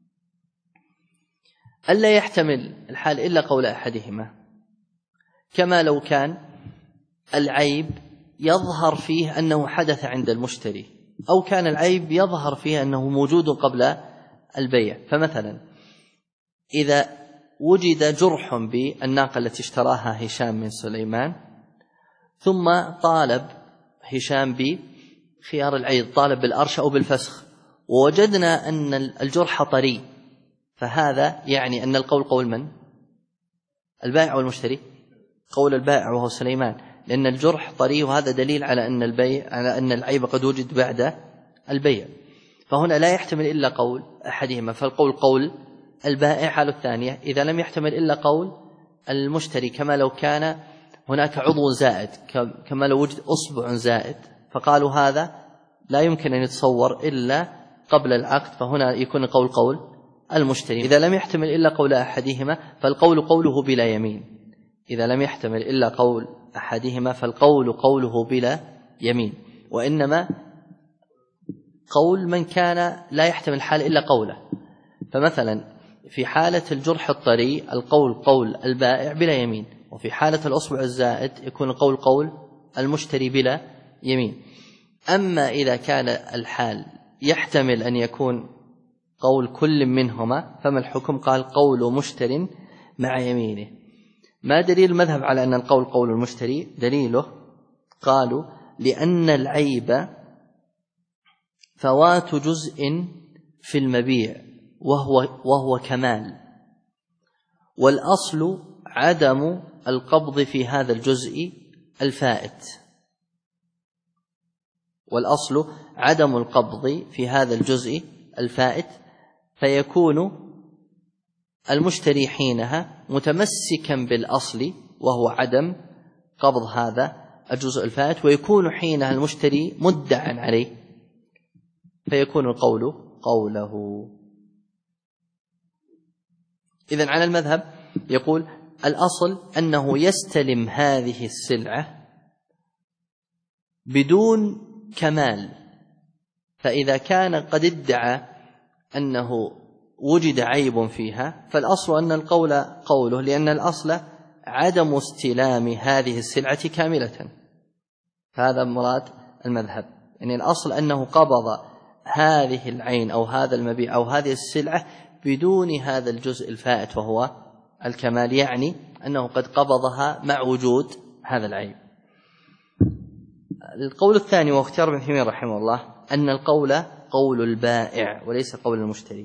ألا يحتمل الحال إلا قول أحدهما، كما لو كان العيب يظهر فيه أنه حدث عند المشتري، أو كان العيب يظهر فيه أنه موجود قبل البيع. فمثلا إذا وجد جرح بالناقة التي اشتراها هشام من سليمان، ثم طالب هشام بخيار العيب، طالب بالأرش أو بالفسخ، ووجدنا أن الجرح طري، فهذا يعني أن القول قول من؟ البائع والمشتري؟ قول البائع وهو سليمان، لأن الجرح طري، وهذا دليل على أن العيب قد وجد بعد البيع. فهنا لا يحتمل إلا قول أحدهما، فالقول قول البائع. حال الثانية إذا لم يحتمل إلا قول المشتري، كما لو كان هناك عضو زائد، كما لو وجد أصبع زائد، فقالوا هذا لا يمكن أن يتصور إلا قبل العقد، فهنا يكون القول قول المشتري. إذا لم يحتمل إلا قول أحدهما فالقول قوله بلا يمين. إذا لم يحتمل إلا قول أحدهما فالقول قوله بلا يمين، وإنما قول من كان لا يحتمل الحال إلا قوله. فمثلا في حالة الجرح الطري القول قول البائع بلا يمين، وفي حالة الأصبع الزائد يكون القول قول المشتري بلا يمين. أما إذا كان الحال يحتمل أن يكون قول كل منهما فما الحكم؟ قال: قول مشتر مع يمينه. ما دليل المذهب على أن القول قول المشتري؟ دليله قالوا: لأن العيب فوات جزء في المبيع وهو كمال، والأصل عدم القبض في هذا الجزء الفائت، والأصل عدم القبض في هذا الجزء الفائت، فيكون المشتري حينها متمسكا بالأصل وهو عدم قبض هذا الجزء الفائت، ويكون حينها المشتري مدعا عليه، فيكون القول قوله. إذن على المذهب يقول الأصل أنه يستلم هذه السلعة بدون كمال. فإذا كان قد ادعى أنه وجد عيب فيها فالأصل أن القول قوله، لأن الأصل عدم استلام هذه السلعة كاملة. هذا مراد المذهب، يعني الأصل أنه قبض هذه العين أو هذا المبيع أو هذه السلعة بدون هذا الجزء الفائت وهو الكمال، يعني أنه قد قبضها مع وجود هذا العيب. القول الثاني واختيار ابن تيمية رحمه الله أن القول قول البائع وليس قول المشتري.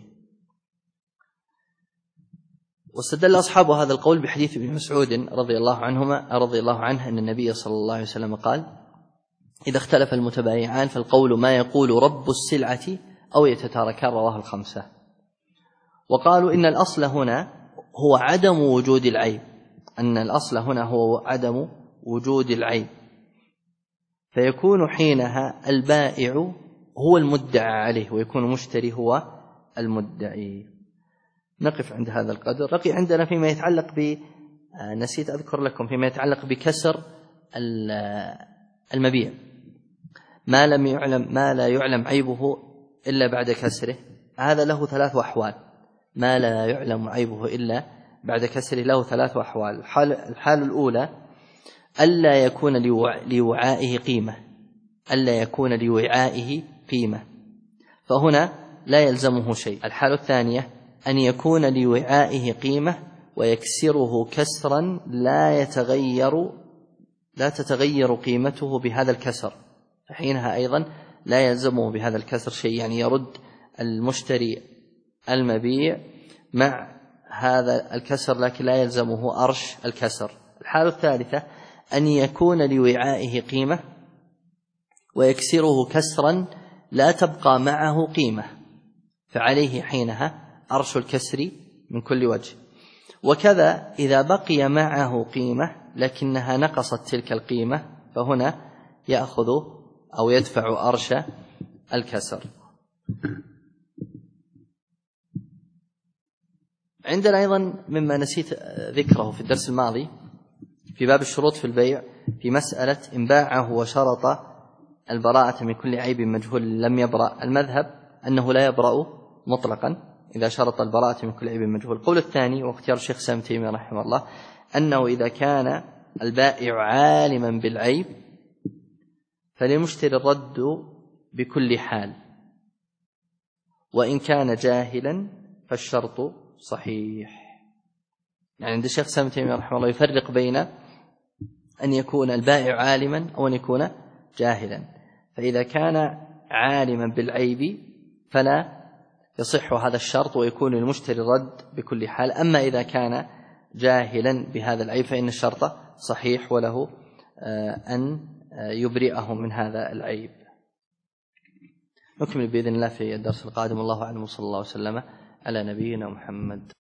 واستدل أصحاب هذا القول بحديث ابن مسعود رضي الله عنه أن النبي صلى الله عليه وسلم قال: إذا اختلف المتبايعان فالقول ما يقول رب السلعة أو يتتاركان، رواه الخمسة. وقالوا إن الأصل هنا هو عدم وجود العيب، أن الأصل هنا هو عدم وجود العيب، فيكون حينها البائع هو المدعى عليه ويكون المشتري هو المدعي. نقف عند هذا القدر. رقي عندنا فيما يتعلق نسيت أذكر لكم فيما يتعلق بكسر المبيع ما لا يعلم عيبه إلا بعد كسره. هذا له 3 أحوال. ما لا يعلم عيبه إلا بعد كسره له 3 أحوال. الحال الأولى ألا يكون لوعائه قيمة، فهنا لا يلزمه شيء. الحال الثانية أن يكون لوعائه قيمة ويكسره كسرا لا تتغير قيمته بهذا الكسر، فحينها أيضا لا يلزمه بهذا الكسر شيء، يعني يرد المشتري المبيع مع هذا الكسر لكن لا يلزمه أرش الكسر. الحالة الثالثة أن يكون لوعائه قيمة ويكسره كسرا لا تبقى معه قيمة، فعليه حينها أرش الكسر من كل وجه. وكذا إذا بقي معه قيمة لكنها نقصت تلك القيمة فهنا يأخذ أو يدفع أرش الكسر. عندنا أيضا مما نسيت ذكره في الدرس الماضي في باب الشروط في البيع في مسألة إن باعه وشرط البراءة من كل عيب مجهول لم يبرأ. المذهب أنه لا يبرأ مطلقا إذا شرط البراءة من كل عيب مجهول. القول الثاني واختيار الشيخ سام تيمية رحمه الله أنه إذا كان البائع عالما بالعيب فللمشتري الرد بكل حال، وإن كان جاهلا فالشرط صحيح. يعني عند الشيخ سام تيمية رحمه الله يفرق بين أن يكون البائع عالما أو أن يكون جاهلا. فإذا كان عالما بالعيب فلا يصح هذا الشرط ويكون المشتري الرد بكل حال. أما إذا كان جاهلا بهذا العيب فإن الشرط صحيح وله أن يبرئه من هذا العيب. نكمل بإذن الله في الدرس القادم. الله أعلم، صلى الله وسلم على نبينا محمد.